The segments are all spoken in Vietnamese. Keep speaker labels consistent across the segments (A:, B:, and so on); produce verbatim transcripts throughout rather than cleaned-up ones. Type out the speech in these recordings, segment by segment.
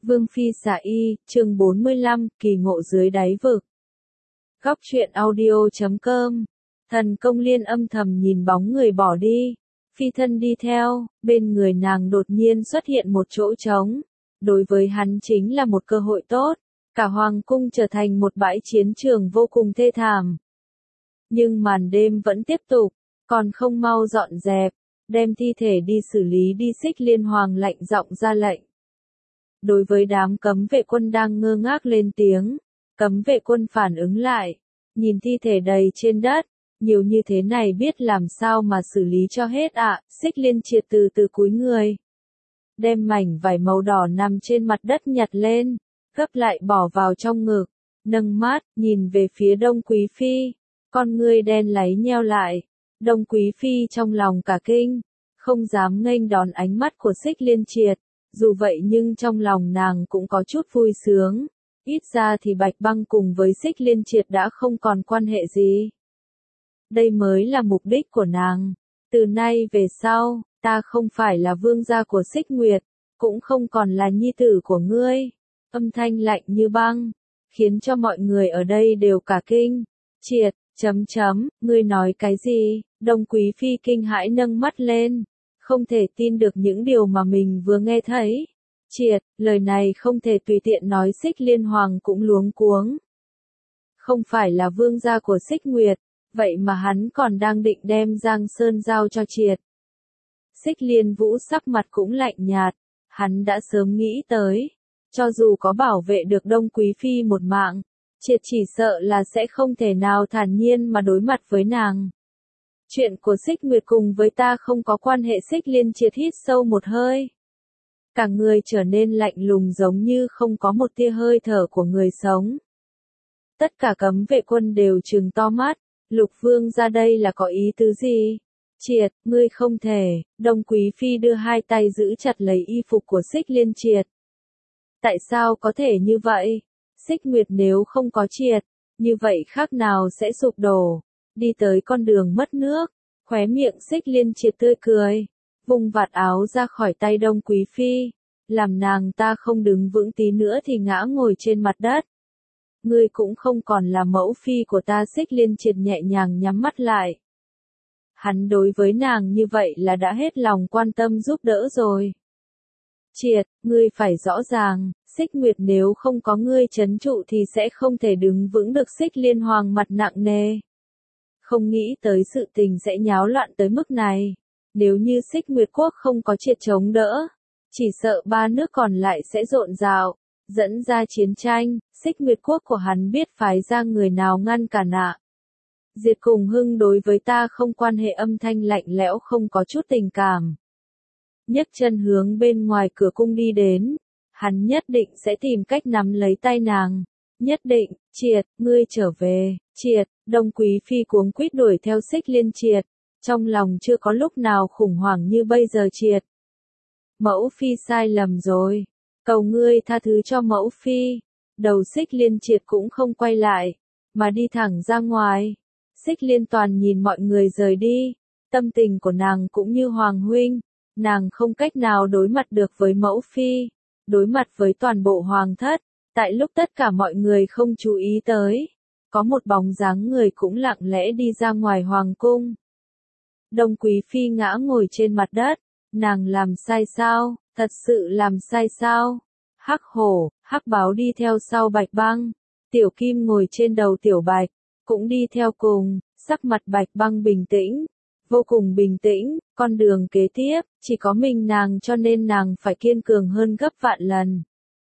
A: Vương Phi Xà Y, chương bốn mươi lăm, kỳ ngộ dưới đáy vực. Góc truyện audio chấm com. Thần Công Liên âm thầm nhìn bóng người bỏ đi. Phi thân đi theo, bên người nàng đột nhiên xuất hiện một chỗ trống. Đối với hắn chính là một cơ hội tốt. Cả hoàng cung trở thành một bãi chiến trường vô cùng thê thảm. Nhưng màn đêm vẫn tiếp tục, còn không mau dọn dẹp, đem thi thể đi xử lý đi. Xích Liên Hoàng lạnh giọng ra lệnh. Đối với đám cấm vệ quân đang ngơ ngác lên tiếng, cấm vệ quân phản ứng lại, nhìn thi thể đầy trên đất, nhiều như thế này biết làm sao mà xử lý cho hết ạ. À? Xích Liên Triệt từ từ cúi người, đem mảnh vải màu đỏ nằm trên mặt đất nhặt lên, gấp lại bỏ vào trong ngực, nâng mắt, nhìn về phía Đông Quý Phi, con ngươi đen láy nheo lại. Đông Quý Phi trong lòng cả kinh, không dám nghênh đón ánh mắt của Xích Liên Triệt. Dù vậy nhưng trong lòng nàng cũng có chút vui sướng, ít ra thì Bạch Băng cùng với Xích Liên Triệt đã không còn quan hệ gì. Đây mới là mục đích của nàng. Từ nay về sau, ta không phải là vương gia của Xích Nguyệt, cũng không còn là nhi tử của ngươi. Âm thanh lạnh như băng, khiến cho mọi người ở đây đều cả kinh. Triệt, chấm chấm, ngươi nói cái gì? Đông Quý Phi kinh hãi nâng mắt lên, không thể tin được những điều mà mình vừa nghe thấy. Triệt, lời này không thể tùy tiện nói. Xích Liên Hoàng cũng luống cuống. Không phải là vương gia của Xích Nguyệt, vậy mà hắn còn đang định đem Giang Sơn giao cho Triệt. Xích Liên Vũ sắc mặt cũng lạnh nhạt, hắn đã sớm nghĩ tới, cho dù có bảo vệ được Đông Quý Phi một mạng, Triệt chỉ sợ là sẽ không thể nào thản nhiên mà đối mặt với nàng. Chuyện của Xích Nguyệt cùng với ta không có quan hệ. Xích Liên Triệt hít sâu một hơi, cả người trở nên lạnh lùng giống như không có một tia hơi thở của người sống. Tất cả cấm vệ quân đều trừng to mắt, Lục Vương ra đây là có ý tứ gì? Triệt, ngươi không thể. Đông Quý Phi đưa hai tay giữ chặt lấy y phục của Xích Liên Triệt. Tại sao có thể như vậy? Xích Nguyệt nếu không có Triệt, như vậy khác nào sẽ sụp đổ. Đi tới con đường mất nước, khóe miệng Xích Liên Triệt tươi cười, vùng vạt áo ra khỏi tay Đông Quý Phi, làm nàng ta không đứng vững tí nữa thì ngã ngồi trên mặt đất. Ngươi cũng không còn là mẫu phi của ta. Xích Liên Triệt nhẹ nhàng nhắm mắt lại. Hắn đối với nàng như vậy là đã hết lòng quan tâm giúp đỡ rồi. Triệt, ngươi phải rõ ràng, Xích Nguyệt nếu không có ngươi trấn trụ thì sẽ không thể đứng vững được. Xích Liên Hoàng mặt nặng nề. Không nghĩ tới sự tình sẽ nháo loạn tới mức này. Nếu như Xích Nguyệt Quốc không có Triệt chống đỡ, chỉ sợ ba nước còn lại sẽ rộn rào, dẫn ra chiến tranh. Xích Nguyệt Quốc của hắn biết phái ra người nào ngăn cản ạ. Diệt cùng Hưng đối với ta không quan hệ. Âm thanh lạnh lẽo không có chút tình cảm. Nhấc chân hướng bên ngoài cửa cung đi đến, hắn nhất định sẽ tìm cách nắm lấy tay nàng. Nhất định. Triệt, ngươi trở về. Triệt, Đông Quý Phi cuống quýt đuổi theo Xích Liên Triệt, trong lòng chưa có lúc nào khủng hoảng như bây giờ. Triệt, mẫu phi sai lầm rồi, cầu ngươi tha thứ cho mẫu phi. Đầu Xích Liên Triệt cũng không quay lại, mà đi thẳng ra ngoài. Xích Liên Toàn nhìn mọi người rời đi, tâm tình của nàng cũng như Hoàng huynh, nàng không cách nào đối mặt được với mẫu phi, đối mặt với toàn bộ hoàng thất. Tại lúc tất cả mọi người không chú ý tới, có một bóng dáng người cũng lặng lẽ đi ra ngoài hoàng cung. Đông Quý Phi ngã ngồi trên mặt đất, nàng làm sai sao? Thật sự làm sai sao? Hắc Hổ, Hắc Báo đi theo sau Bạch Băng, Tiểu Kim ngồi trên đầu Tiểu Bạch, cũng đi theo cùng. Sắc mặt Bạch Băng bình tĩnh, vô cùng bình tĩnh. Con đường kế tiếp, chỉ có mình nàng cho nên nàng phải kiên cường hơn gấp vạn lần.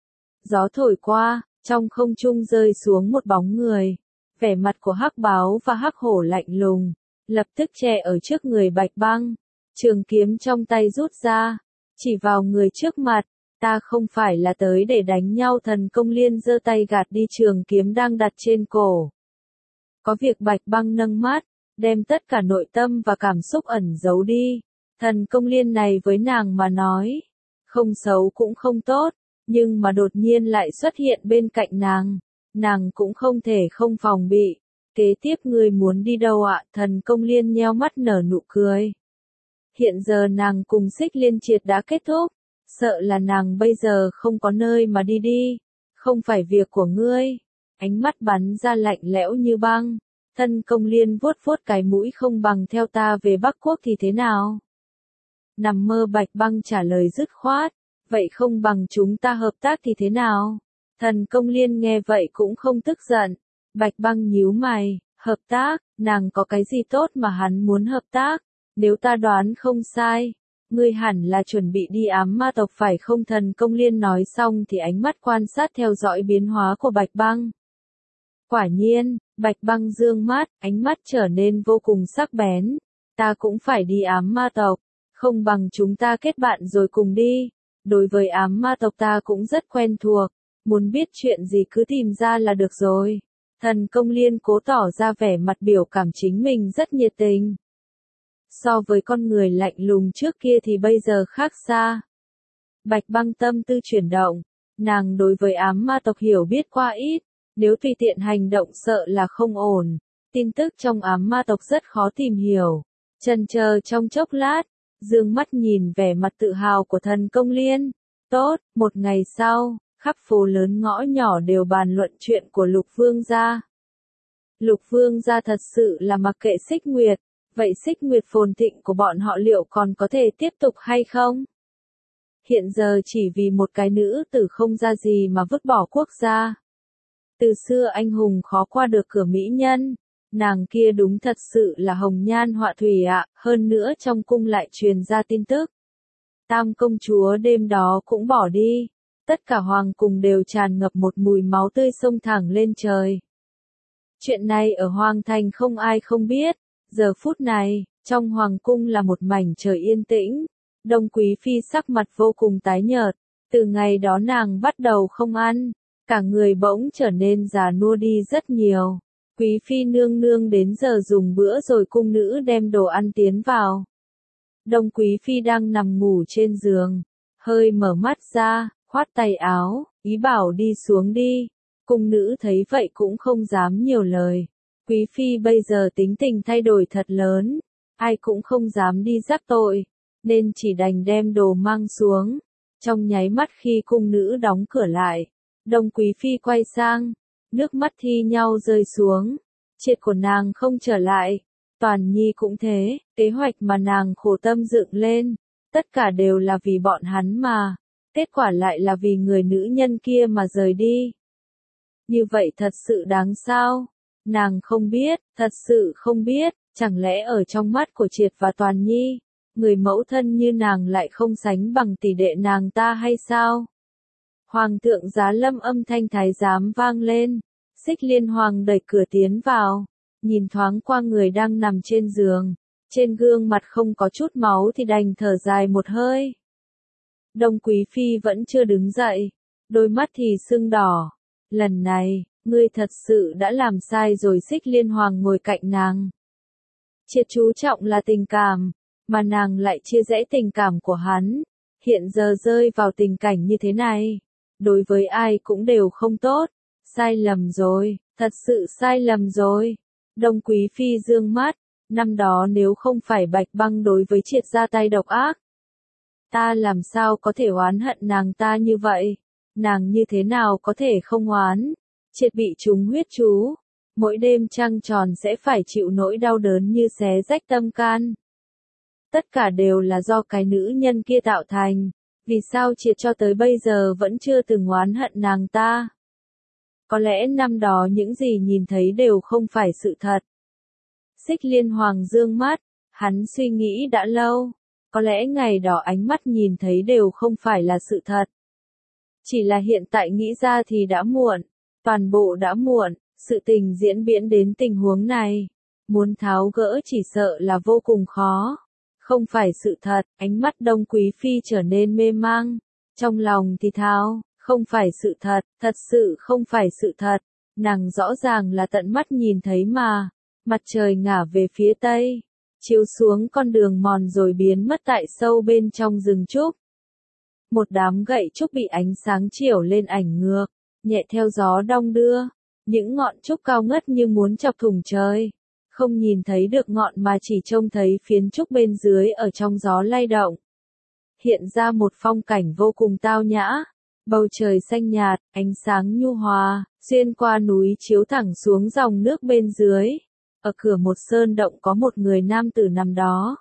A: Gió thổi qua, trong không trung rơi xuống một bóng người. Vẻ mặt của Hắc Báo và Hắc Hổ lạnh lùng, lập tức che ở trước người Bạch Băng. Trường kiếm trong tay rút ra, chỉ vào người trước mặt. Ta không phải là tới để đánh nhau. Thần Công Liên giơ tay gạt đi trường kiếm đang đặt trên cổ. Có việc Bạch Băng nâng mắt, đem tất cả nội tâm và cảm xúc ẩn giấu đi. Thần Công Liên này với nàng mà nói, không xấu cũng không tốt, nhưng mà đột nhiên lại xuất hiện bên cạnh nàng, nàng cũng không thể không phòng bị. Kế tiếp ngươi muốn đi đâu ạ? Thần Công Liên nheo mắt nở nụ cười. Hiện giờ nàng cùng Xích Liên Triệt đã kết thúc, sợ là nàng bây giờ không có nơi mà đi đi, không phải việc của ngươi. Ánh mắt bắn ra lạnh lẽo như băng, Thân Công Liên vuốt vuốt cái mũi, không bằng theo ta về Bắc Quốc thì thế nào? Nằm mơ. Bạch Băng trả lời dứt khoát, vậy không bằng chúng ta hợp tác thì thế nào? Thần Công Liên nghe vậy cũng không tức giận. Bạch Băng nhíu mày, hợp tác, nàng có cái gì tốt mà hắn muốn hợp tác? Nếu ta đoán không sai, ngươi hẳn là chuẩn bị đi ám ma tộc phải không? Thần Công Liên nói xong thì ánh mắt quan sát theo dõi biến hóa của Bạch Băng. Quả nhiên, Bạch Băng dương mắt, ánh mắt trở nên vô cùng sắc bén. Ta cũng phải đi ám ma tộc, không bằng chúng ta kết bạn rồi cùng đi. Đối với ám ma tộc ta cũng rất quen thuộc, muốn biết chuyện gì cứ tìm ra là được rồi. Thần Công Liên cố tỏ ra vẻ mặt biểu cảm chính mình rất nhiệt tình. So với con người lạnh lùng trước kia thì bây giờ khác xa. Bạch Băng tâm tư chuyển động, nàng đối với ám ma tộc hiểu biết qua ít, nếu tùy tiện hành động sợ là không ổn. Tin tức trong ám ma tộc rất khó tìm hiểu. Chần chờ trong chốc lát, dương mắt nhìn vẻ mặt tự hào của Thần Công Liên. Tốt, một ngày sau, khắp phố lớn ngõ nhỏ đều bàn luận chuyện của Lục Vương gia. Lục Vương gia thật sự là mặc kệ Xích Nguyệt, vậy Xích Nguyệt phồn thịnh của bọn họ liệu còn có thể tiếp tục hay không? Hiện giờ chỉ vì một cái nữ tử không ra gì mà vứt bỏ quốc gia. Từ xưa anh hùng khó qua được cửa mỹ nhân, nàng kia đúng thật sự là hồng nhan họa thủy ạ, hơn nữa trong cung lại truyền ra tin tức. Tam công chúa đêm đó cũng bỏ đi, tất cả hoàng cung đều tràn ngập một mùi máu tươi xông thẳng lên trời. Chuyện này ở Hoàng Thành không ai không biết, giờ phút này, trong hoàng cung là một mảnh trời yên tĩnh, Đông Quý Phi sắc mặt vô cùng tái nhợt, từ ngày đó nàng bắt đầu không ăn, cả người bỗng trở nên già nua đi rất nhiều. Quý Phi nương nương đến giờ dùng bữa rồi cung nữ đem đồ ăn tiến vào. Đông Quý Phi đang nằm ngủ trên giường, hơi mở mắt ra, khoát tay áo, ý bảo đi xuống đi. Cung nữ thấy vậy cũng không dám nhiều lời. Quý Phi bây giờ tính tình thay đổi thật lớn, ai cũng không dám đi rắc tội, nên chỉ đành đem đồ mang xuống. Trong nháy mắt khi cung nữ đóng cửa lại, Đông Quý Phi quay sang, nước mắt thi nhau rơi xuống. Triệt của nàng không trở lại, Toàn Nhi cũng thế, kế hoạch mà nàng khổ tâm dựng lên, tất cả đều là vì bọn hắn mà, kết quả lại là vì người nữ nhân kia mà rời đi. Như vậy thật sự đáng sao? Nàng không biết, thật sự không biết, chẳng lẽ ở trong mắt của Triệt và Toàn Nhi, người mẫu thân như nàng lại không sánh bằng tỷ đệ nàng ta hay sao? Hoàng thượng Giá Lâm âm thanh thái giám vang lên, Xích Liên Hoàng đẩy cửa tiến vào, nhìn thoáng qua người đang nằm trên giường, trên gương mặt không có chút máu thì đành thở dài một hơi. Đông Quý Phi vẫn chưa đứng dậy, đôi mắt thì sưng đỏ. Lần này, ngươi thật sự đã làm sai rồi. Xích Liên Hoàng ngồi cạnh nàng. Triệt chú trọng là tình cảm, mà nàng lại chia rẽ tình cảm của hắn. Hiện giờ rơi vào tình cảnh như thế này, đối với ai cũng đều không tốt. Sai lầm rồi, thật sự sai lầm rồi. Đông Quý Phi dương mắt, năm đó nếu không phải Bạch Băng đối với Triệt ra tay độc ác, ta làm sao có thể oán hận nàng ta như vậy? Nàng như thế nào có thể không oán? Triệt bị trúng huyết chú, mỗi đêm trăng tròn sẽ phải chịu nỗi đau đớn như xé rách tâm can. Tất cả đều là do cái nữ nhân kia tạo thành, vì sao Triệt cho tới bây giờ vẫn chưa từng oán hận nàng ta? Có lẽ năm đó những gì nhìn thấy đều không phải sự thật. Xích Liên Hoàng dương mắt, hắn suy nghĩ đã lâu, có lẽ ngày đó ánh mắt nhìn thấy đều không phải là sự thật. Chỉ là hiện tại nghĩ ra thì đã muộn, toàn bộ đã muộn, sự tình diễn biến đến tình huống này, muốn tháo gỡ chỉ sợ là vô cùng khó. Không phải sự thật, ánh mắt Đông Quý Phi trở nên mê mang, trong lòng thì thao, không phải sự thật, thật sự không phải sự thật, nàng rõ ràng là tận mắt nhìn thấy mà, mặt trời ngả về phía tây, chiếu xuống con đường mòn rồi biến mất tại sâu bên trong rừng trúc. Một đám gậy trúc bị ánh sáng chiếu lên ảnh ngược, nhẹ theo gió đong đưa, những ngọn trúc cao ngất như muốn chọc thủng trời. Không nhìn thấy được ngọn mà chỉ trông thấy phiến trúc bên dưới ở trong gió lay động. hiện ra một phong cảnh vô cùng tao nhã. Bầu trời xanh nhạt, ánh sáng nhu hòa, xuyên qua núi chiếu thẳng xuống dòng nước bên dưới. Ở cửa một sơn động có một người nam tử nằm đó.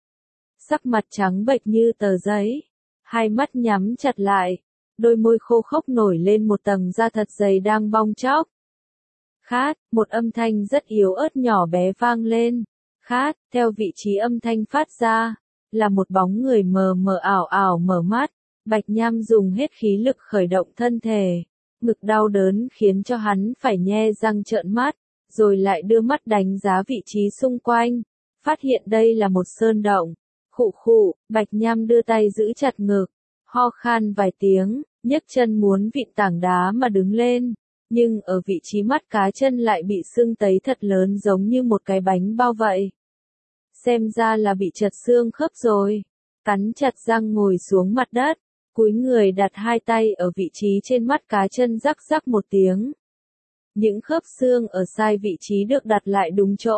A: Sắc mặt trắng bệch như tờ giấy, hai mắt nhắm chặt lại, đôi môi khô khốc nổi lên một tầng da thật dày đang bong tróc. Khát, một âm thanh rất yếu ớt nhỏ bé vang lên. Khát, theo vị trí âm thanh phát ra, là một bóng người mờ mờ ảo ảo mở mắt. Bạch Nham dùng hết khí lực khởi động thân thể, ngực đau đớn khiến cho hắn phải nhe răng trợn mắt, rồi lại đưa mắt đánh giá vị trí xung quanh, phát hiện đây là một sơn động. Khụ khụ, Bạch Nham đưa tay giữ chặt ngực, ho khan vài tiếng, nhấc chân muốn vịn tảng đá mà đứng lên, nhưng ở vị trí mắt cá chân lại bị sưng tấy thật lớn giống như một cái bánh bao vậy. Xem ra là bị trật xương khớp rồi. Cắn chặt răng ngồi xuống mặt đất, cúi người đặt hai tay ở vị trí trên mắt cá chân rắc rắc một tiếng. Những khớp xương ở sai vị trí được đặt lại đúng chỗ.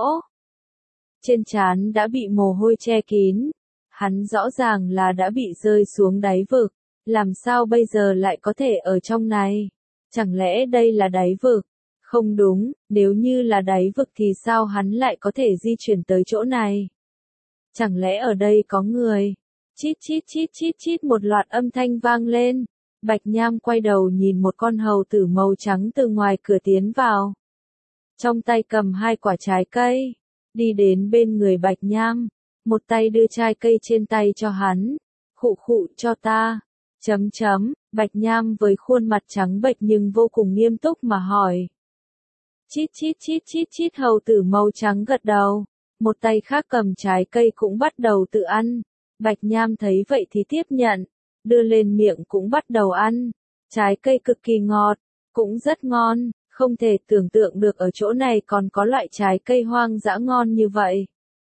A: Trên trán đã bị mồ hôi che kín, hắn rõ ràng là đã bị rơi xuống đáy vực, làm sao bây giờ lại có thể ở trong này? Chẳng lẽ đây là đáy vực? Không đúng, nếu như là đáy vực thì sao hắn lại có thể di chuyển tới chỗ này? Chẳng lẽ ở đây có người? Chít chít chít chít chít một loạt âm thanh vang lên. Bạch Nham quay đầu nhìn một con hầu tử màu trắng từ ngoài cửa tiến vào. Trong tay cầm hai quả trái cây, đi đến bên người Bạch Nham, một tay đưa trái cây trên tay cho hắn. Khụ khụ cho ta. Chấm chấm, Bạch Nham với khuôn mặt trắng bệch nhưng vô cùng nghiêm túc mà hỏi. Chít chít chít chít chít hầu tử màu trắng gật đầu, một tay khác cầm trái cây cũng bắt đầu tự ăn. Bạch Nham thấy vậy thì tiếp nhận, đưa lên miệng cũng bắt đầu ăn. Trái cây cực kỳ ngọt, cũng rất ngon, không thể tưởng tượng được ở chỗ này còn có loại trái cây hoang dã ngon như vậy.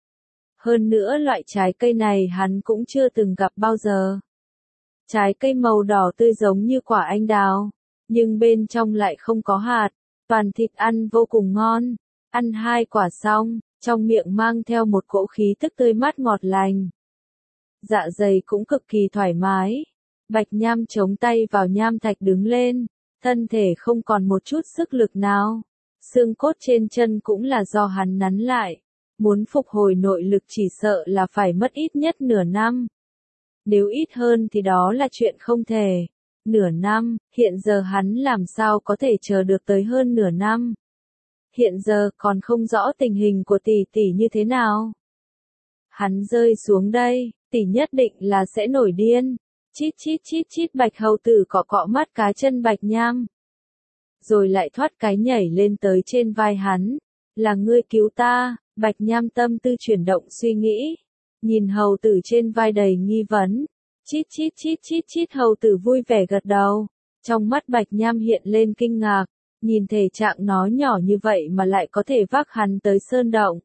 A: Hơn nữa loại trái cây này hắn cũng chưa từng gặp bao giờ. Trái cây màu đỏ tươi giống như quả anh đào, nhưng bên trong lại không có hạt, toàn thịt ăn vô cùng ngon. Ăn hai quả xong, trong miệng mang theo một cỗ khí tức tươi mát ngọt lành. Dạ dày cũng cực kỳ thoải mái. Bạch Nham chống tay vào nham thạch đứng lên, thân thể không còn một chút sức lực nào. Xương cốt trên chân cũng là do hắn nắn lại. Muốn phục hồi nội lực chỉ sợ là phải mất ít nhất nửa năm. Nếu ít hơn thì đó là chuyện không thể. Nửa năm, hiện giờ hắn làm sao có thể chờ được tới hơn nửa năm. Hiện giờ còn không rõ tình hình của tỷ tỷ như thế nào. Hắn rơi xuống đây, tỷ nhất định là sẽ nổi điên. Chít chít chít chít Bạch hầu tử cọ cọ mắt cá chân Bạch Nham. Rồi lại thoát cái nhảy lên tới trên vai hắn. Là ngươi cứu ta. Bạch Nham tâm tư chuyển động suy nghĩ. Nhìn hầu tử trên vai đầy nghi vấn. Chít chít chít chít chít hầu tử vui vẻ gật đầu. Trong mắt Bạch Nham hiện lên kinh ngạc. Nhìn thể trạng nó nhỏ như vậy mà lại có thể vác hắn tới sơn động.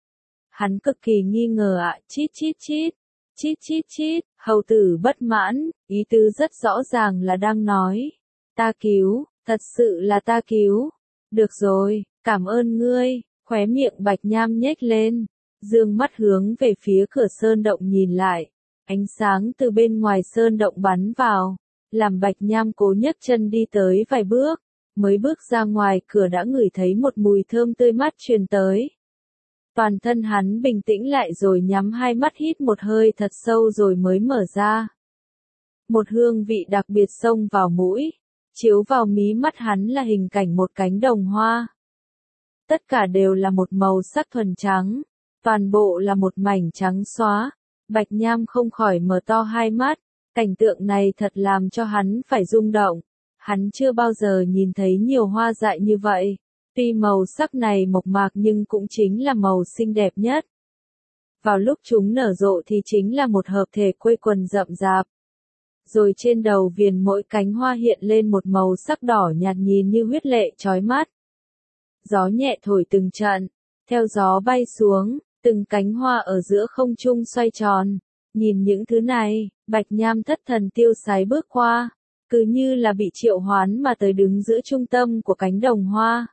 A: Hắn cực kỳ nghi ngờ ạ. À, chít chít chít. Chít chít chít. Hầu tử bất mãn. Ý tứ rất rõ ràng là đang nói. Ta cứu. Thật sự là ta cứu. Được rồi. Cảm ơn ngươi. Khóe miệng Bạch Nham nhếch lên. Dương mắt hướng về phía cửa sơn động nhìn lại. Ánh sáng từ bên ngoài sơn động bắn vào. Làm Bạch Nham cố nhấc chân đi tới vài bước. Mới bước ra ngoài cửa đã ngửi thấy một mùi thơm tươi mát truyền tới. Toàn thân hắn bình tĩnh lại rồi nhắm hai mắt hít một hơi thật sâu rồi mới mở ra. Một hương vị đặc biệt xông vào mũi. Chiếu vào mí mắt hắn là hình cảnh một cánh đồng hoa. Tất cả đều là một màu sắc thuần trắng. Toàn bộ là một mảnh trắng xóa. Bạch Nham không khỏi mở to hai mắt. Cảnh tượng này thật làm cho hắn phải rung động. Hắn chưa bao giờ nhìn thấy nhiều hoa dại như vậy. Tuy màu sắc này mộc mạc nhưng cũng chính là màu xinh đẹp nhất. Vào lúc chúng nở rộ thì chính là một hợp thể quây quần rậm rạp. Rồi trên đầu viền mỗi cánh hoa hiện lên một màu sắc đỏ nhạt nhìn như huyết lệ chói mắt. Gió nhẹ thổi từng trận, theo gió bay xuống, từng cánh hoa ở giữa không trung xoay tròn. Nhìn những thứ này, Bạch Nham thất thần tiêu sái bước qua, cứ như là bị triệu hoán mà tới đứng giữa trung tâm của cánh đồng hoa.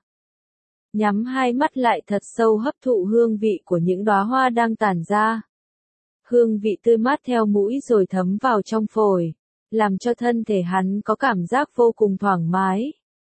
A: Nhắm hai mắt lại thật sâu hấp thụ hương vị của những đóa hoa đang tản ra. Hương vị tươi mát theo mũi rồi thấm vào trong phổi, làm cho thân thể hắn có cảm giác vô cùng thoải mái.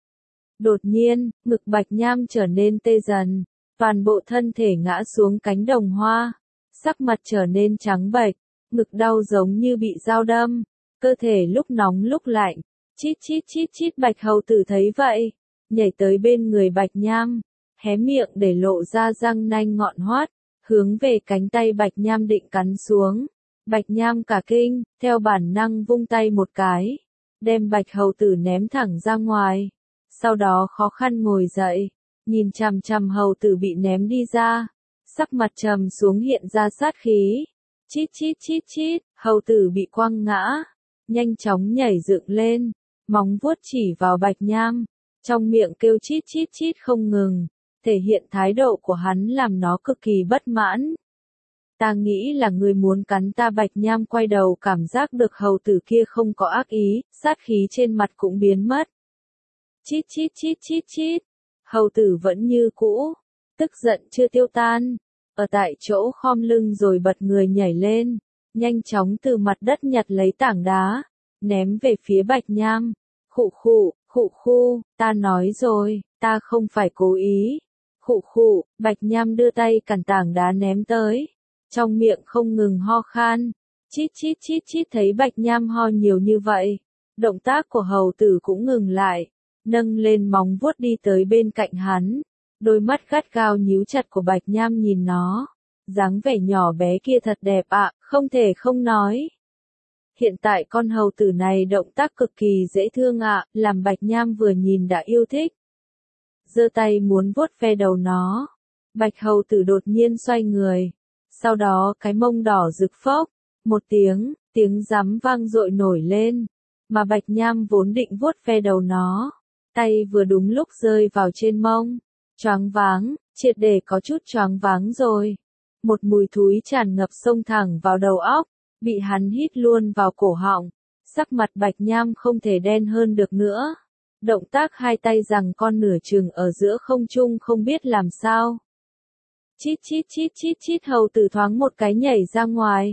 A: Đột nhiên, ngực Bạch Nham trở nên tê dần, toàn bộ thân thể ngã xuống cánh đồng hoa, sắc mặt trở nên trắng bệch, ngực đau giống như bị dao đâm, cơ thể lúc nóng lúc lạnh. Chít chít chít chít Bạch hầu tử thấy vậy, nhảy tới bên người Bạch Nham, hé miệng để lộ ra răng nanh ngọn hoắt, hướng về cánh tay Bạch Nham định cắn xuống. Bạch Nham cả kinh, theo bản năng vung tay một cái, đem Bạch hầu tử ném thẳng ra ngoài, sau đó khó khăn ngồi dậy, nhìn chằm chằm hầu tử bị ném đi ra, sắc mặt trầm xuống hiện ra sát khí. Chít chít chít chít, hầu tử bị quăng ngã, nhanh chóng nhảy dựng lên, móng vuốt chỉ vào Bạch Nham, trong miệng kêu chít chít chít không ngừng, thể hiện thái độ của hắn làm nó cực kỳ bất mãn. Ta nghĩ là người muốn cắn ta. Bạch Nham quay đầu cảm giác được hầu tử kia không có ác ý, sát khí trên mặt cũng biến mất. Chít chít chít chít chít, hầu tử vẫn như cũ, tức giận chưa tiêu tan, ở tại chỗ khom lưng rồi bật người nhảy lên, nhanh chóng từ mặt đất nhặt lấy tảng đá, ném về phía Bạch Nham. Khụ khụ, khụ khu, ta nói rồi, ta không phải cố ý. Khụ khụ, Bạch Nham đưa tay cản tảng đá ném tới, trong miệng không ngừng ho khan. Chít chít chít chít thấy Bạch Nham ho nhiều như vậy, động tác của hầu tử cũng ngừng lại, nâng lên móng vuốt đi tới bên cạnh hắn, đôi mắt gắt gao nhíu chặt của Bạch Nham nhìn nó, dáng vẻ nhỏ bé kia thật đẹp ạ, không thể không nói. Hiện tại con hầu tử này động tác cực kỳ dễ thương ạ, làm Bạch Nham vừa nhìn đã yêu thích. Giơ tay muốn vuốt ve đầu nó, Bạch hầu tử đột nhiên xoay người, sau đó cái mông đỏ rực phốc, một tiếng, tiếng rắm vang dội nổi lên, mà Bạch Nham vốn định vuốt ve đầu nó, tay vừa đúng lúc rơi vào trên mông, choáng váng, triệt để có chút choáng váng rồi. Một mùi thúi tràn ngập xông thẳng vào đầu óc, bị hắn hít luôn vào cổ họng, sắc mặt Bạch Nham không thể đen hơn được nữa. Động tác hai tay giằng con nửa chừng ở giữa không trung không biết làm sao. Chít chít chít chít chít hầu tử thoáng một cái nhảy ra ngoài.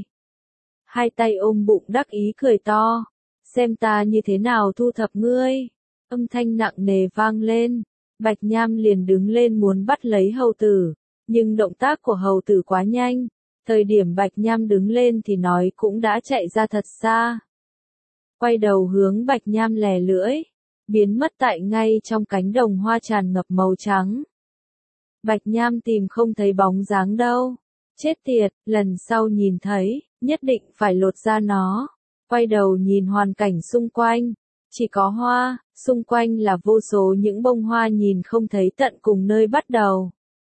A: Hai tay ôm bụng đắc ý cười to, xem ta như thế nào thu thập ngươi. Âm thanh nặng nề vang lên, Bạch Nham liền đứng lên muốn bắt lấy hầu tử, nhưng động tác của hầu tử quá nhanh, thời điểm Bạch Nham đứng lên thì nói cũng đã chạy ra thật xa. Quay đầu hướng Bạch Nham lè lưỡi, biến mất tại ngay trong cánh đồng hoa tràn ngập màu trắng. Bạch Nham tìm không thấy bóng dáng đâu, chết tiệt, lần sau nhìn thấy, nhất định phải lột ra nó. Quay đầu nhìn hoàn cảnh xung quanh, chỉ có hoa, xung quanh là vô số những bông hoa nhìn không thấy tận cùng nơi bắt đầu.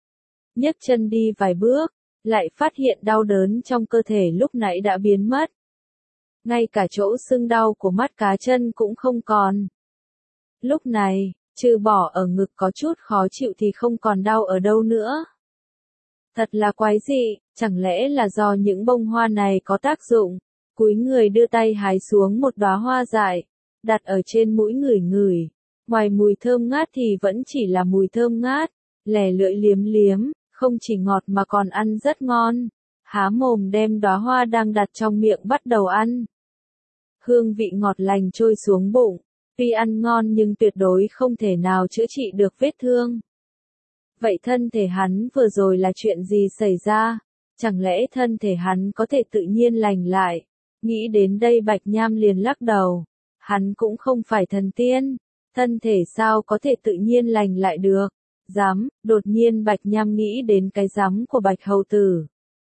A: Nhấc chân đi vài bước, lại phát hiện đau đớn trong cơ thể lúc nãy đã biến mất. Ngay cả chỗ sưng đau của mắt cá chân cũng không còn. Lúc này, trừ bỏ ở ngực có chút khó chịu thì không còn đau ở đâu nữa. Thật là quái dị, chẳng lẽ là do những bông hoa này có tác dụng? Cúi người đưa tay hái xuống một đóa hoa dại, đặt ở trên mũi ngửi ngửi. Ngoài mùi thơm ngát thì vẫn chỉ là mùi thơm ngát, lè lưỡi liếm liếm, không chỉ ngọt mà còn ăn rất ngon. Há mồm đem đóa hoa đang đặt trong miệng bắt đầu ăn. Hương vị ngọt lành trôi xuống bụng, tuy ăn ngon nhưng tuyệt đối không thể nào chữa trị được vết thương. Vậy thân thể hắn vừa rồi là chuyện gì xảy ra? Chẳng lẽ thân thể hắn có thể tự nhiên lành lại? Nghĩ đến đây Bạch Nham liền lắc đầu. Hắn cũng không phải thần tiên, thân thể sao có thể tự nhiên lành lại được? Giám, đột nhiên Bạch Nham nghĩ đến cái giám của Bạch hầu tử.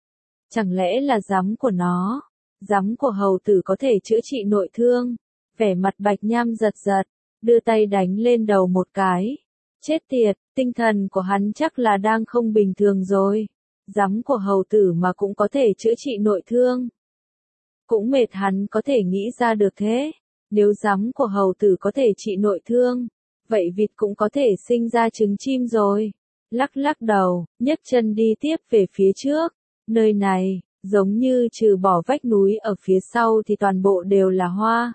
A: Chẳng lẽ là giám của nó? Giám của hầu tử có thể chữa trị nội thương? Vẻ mặt Bạch Nham giật giật, đưa tay đánh lên đầu một cái. Chết tiệt, tinh thần của hắn chắc là đang không bình thường rồi. Giám của hầu tử mà cũng có thể chữa trị nội thương. Cũng mệt hắn có thể nghĩ ra được thế. Nếu giám của hầu tử có thể trị nội thương, vậy vịt cũng có thể sinh ra trứng chim rồi. Lắc lắc đầu, nhấc chân đi tiếp về phía trước. Nơi này, giống như trừ bỏ vách núi ở phía sau thì toàn bộ đều là hoa.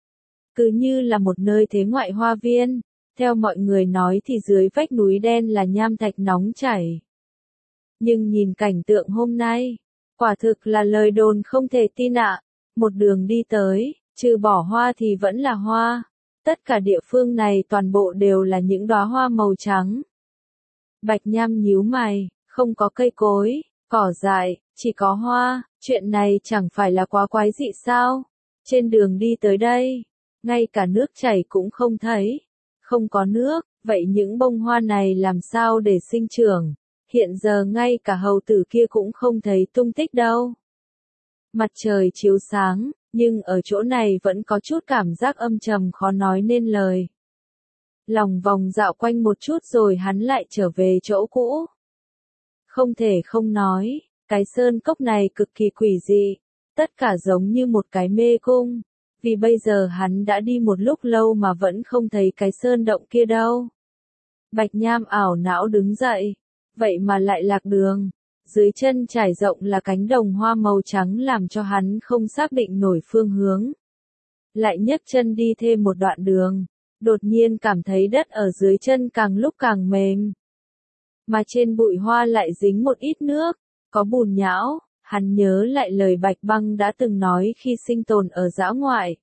A: Cứ như là một nơi thế ngoại hoa viên. Theo mọi người nói thì dưới vách núi đen là nham thạch nóng chảy. Nhưng nhìn cảnh tượng hôm nay, Quả thực là lời đồn không thể tin ạ. Một đường đi tới, trừ bỏ hoa thì vẫn là hoa. Tất cả địa phương này toàn bộ đều là những đóa hoa màu trắng. Bạch Nham nhíu mày, không có cây cối, cỏ dại, chỉ có hoa, chuyện này chẳng phải là quá quái dị sao? Trên đường đi tới đây, ngay cả nước chảy cũng không thấy. Không có nước, vậy những bông hoa này làm sao để sinh trưởng? Hiện giờ ngay cả hầu tử kia cũng không thấy tung tích đâu. Mặt trời chiếu sáng, nhưng ở chỗ này vẫn có chút cảm giác âm trầm khó nói nên lời. Lòng vòng dạo quanh một chút rồi hắn lại trở về chỗ cũ. Không thể không nói, cái sơn cốc này cực kỳ quỷ dị, tất cả giống như một cái mê cung, vì bây giờ hắn đã đi một lúc lâu mà vẫn không thấy cái sơn động kia đâu. Bạch Nham ảo não đứng dậy, vậy mà lại lạc đường. Dưới chân trải rộng là cánh đồng hoa màu trắng làm cho hắn không xác định nổi phương hướng. Lại nhấc chân đi thêm một đoạn đường, đột nhiên cảm thấy đất ở dưới chân càng lúc càng mềm. Mà trên bụi hoa lại dính một ít nước, có bùn nhão, hắn nhớ lại lời Bạch Băng đã từng nói khi sinh tồn ở dã ngoại.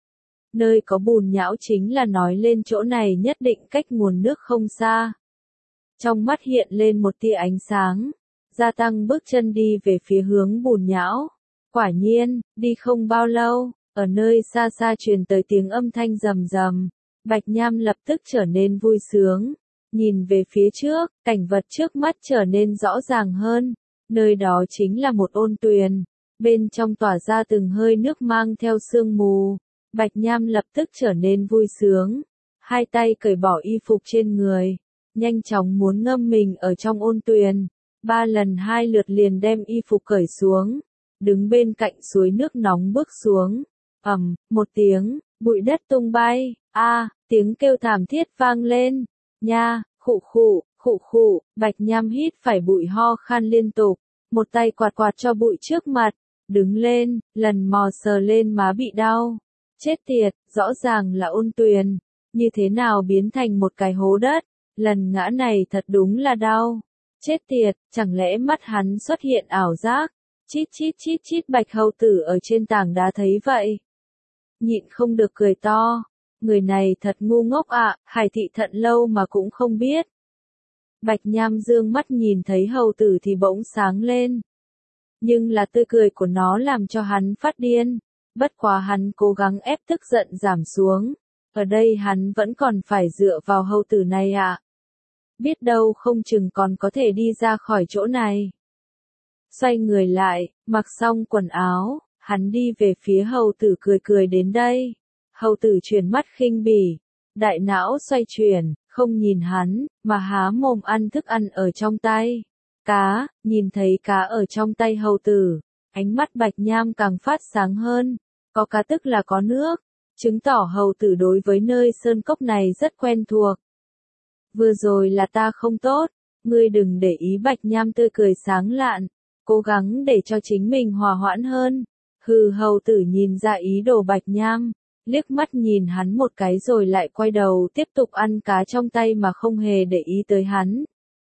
A: Nơi có bùn nhão chính là nói lên chỗ này nhất định cách nguồn nước không xa. Trong mắt hiện lên một tia ánh sáng, gia tăng bước chân đi về phía hướng bùn nhão. Quả nhiên, đi không bao lâu, ở nơi xa xa truyền tới tiếng âm thanh rầm rầm, Bạch Nham lập tức trở nên vui sướng. Nhìn về phía trước, cảnh vật trước mắt trở nên rõ ràng hơn, nơi đó chính là một ôn tuyền, bên trong tỏa ra từng hơi nước mang theo sương mù. Bạch Nham lập tức trở nên vui sướng, hai tay cởi bỏ y phục trên người, nhanh chóng muốn ngâm mình ở trong ôn tuyền, ba lần hai lượt liền đem y phục cởi xuống, đứng bên cạnh suối nước nóng bước xuống, ầm, một tiếng, bụi đất tung bay, a, tiếng kêu thảm thiết vang lên, nha, khụ khụ, khụ khụ, Bạch Nham hít phải bụi ho khan liên tục, một tay quạt quạt cho bụi trước mặt, đứng lên, lần mò sờ lên má bị đau. Chết tiệt, rõ ràng là ôn tuyền, như thế nào biến thành một cái hố đất, lần ngã này thật đúng là đau. Chết tiệt, chẳng lẽ mắt hắn xuất hiện ảo giác, chít chít chít chít Bạch hầu tử ở trên tảng đá thấy vậy. Nhịn không được cười to, người này thật ngu ngốc ạ, à, Hải thị thận lâu mà cũng không biết. Bạch Nham dương mắt nhìn thấy hầu tử thì bỗng sáng lên. Nhưng là tươi cười của nó làm cho hắn phát điên. Bất quá hắn cố gắng ép tức giận giảm xuống. Ở đây hắn vẫn còn phải dựa vào hầu tử này ạ. À. Biết đâu không chừng còn có thể đi ra khỏi chỗ này. Xoay người lại, mặc xong quần áo, hắn đi về phía hầu tử cười cười đến đây. Hầu tử chuyển mắt khinh bỉ, đại não xoay chuyển, không nhìn hắn, mà há mồm ăn thức ăn ở trong tay. Cá, nhìn thấy cá ở trong tay hầu tử. Ánh mắt Bạch Nham càng phát sáng hơn, có cá tức là có nước, chứng tỏ hầu tử đối với nơi sơn cốc này rất quen thuộc. Vừa rồi là ta không tốt, ngươi đừng để ý. Bạch Nham tươi cười sáng lạn, cố gắng để cho chính mình hòa hoãn hơn. Hừ, hầu tử nhìn ra ý đồ Bạch Nham, liếc mắt nhìn hắn một cái rồi lại quay đầu tiếp tục ăn cá trong tay mà không hề để ý tới hắn.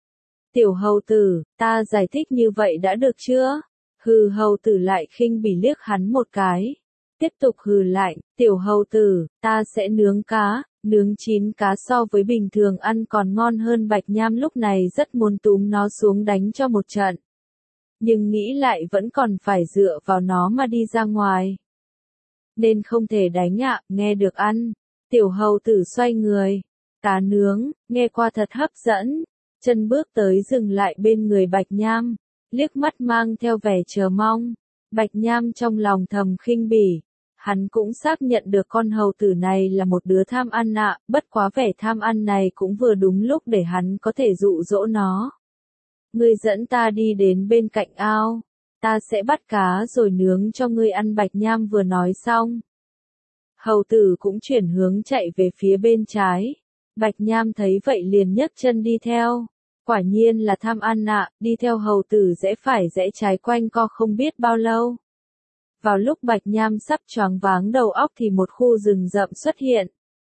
A: Tiểu hầu tử, ta giải thích như vậy đã được chưa? Hừ, hầu tử lại khinh bỉ liếc hắn một cái. Tiếp tục hừ lại, tiểu hầu tử, ta sẽ nướng cá, nướng chín cá so với bình thường ăn còn ngon hơn. Bạch Nham lúc này rất muốn túm nó xuống đánh cho một trận. Nhưng nghĩ lại vẫn còn phải dựa vào nó mà đi ra ngoài. Nên không thể đánh ạ, nghe được ăn. Tiểu hầu tử xoay người. Cá nướng, nghe qua thật hấp dẫn. Chân bước tới dừng lại bên người Bạch Nham. Liếc mắt mang theo vẻ chờ mong. Bạch Nham trong lòng thầm khinh bỉ. Hắn cũng xác nhận được con hầu tử này là một đứa tham ăn ạ, bất quá vẻ tham ăn này cũng vừa đúng lúc để hắn có thể dụ dỗ nó. Ngươi dẫn ta đi đến bên cạnh ao, ta sẽ bắt cá rồi nướng cho ngươi ăn. Bạch Nham vừa nói xong. Hầu tử cũng chuyển hướng chạy về phía bên trái. Bạch Nham thấy vậy liền nhấc chân đi theo. Quả nhiên là tham ăn ạ, đi theo hầu tử rẽ phải rẽ trái quanh co không biết bao lâu. Vào lúc Bạch Nham sắp choáng váng đầu óc thì một khu rừng rậm xuất hiện.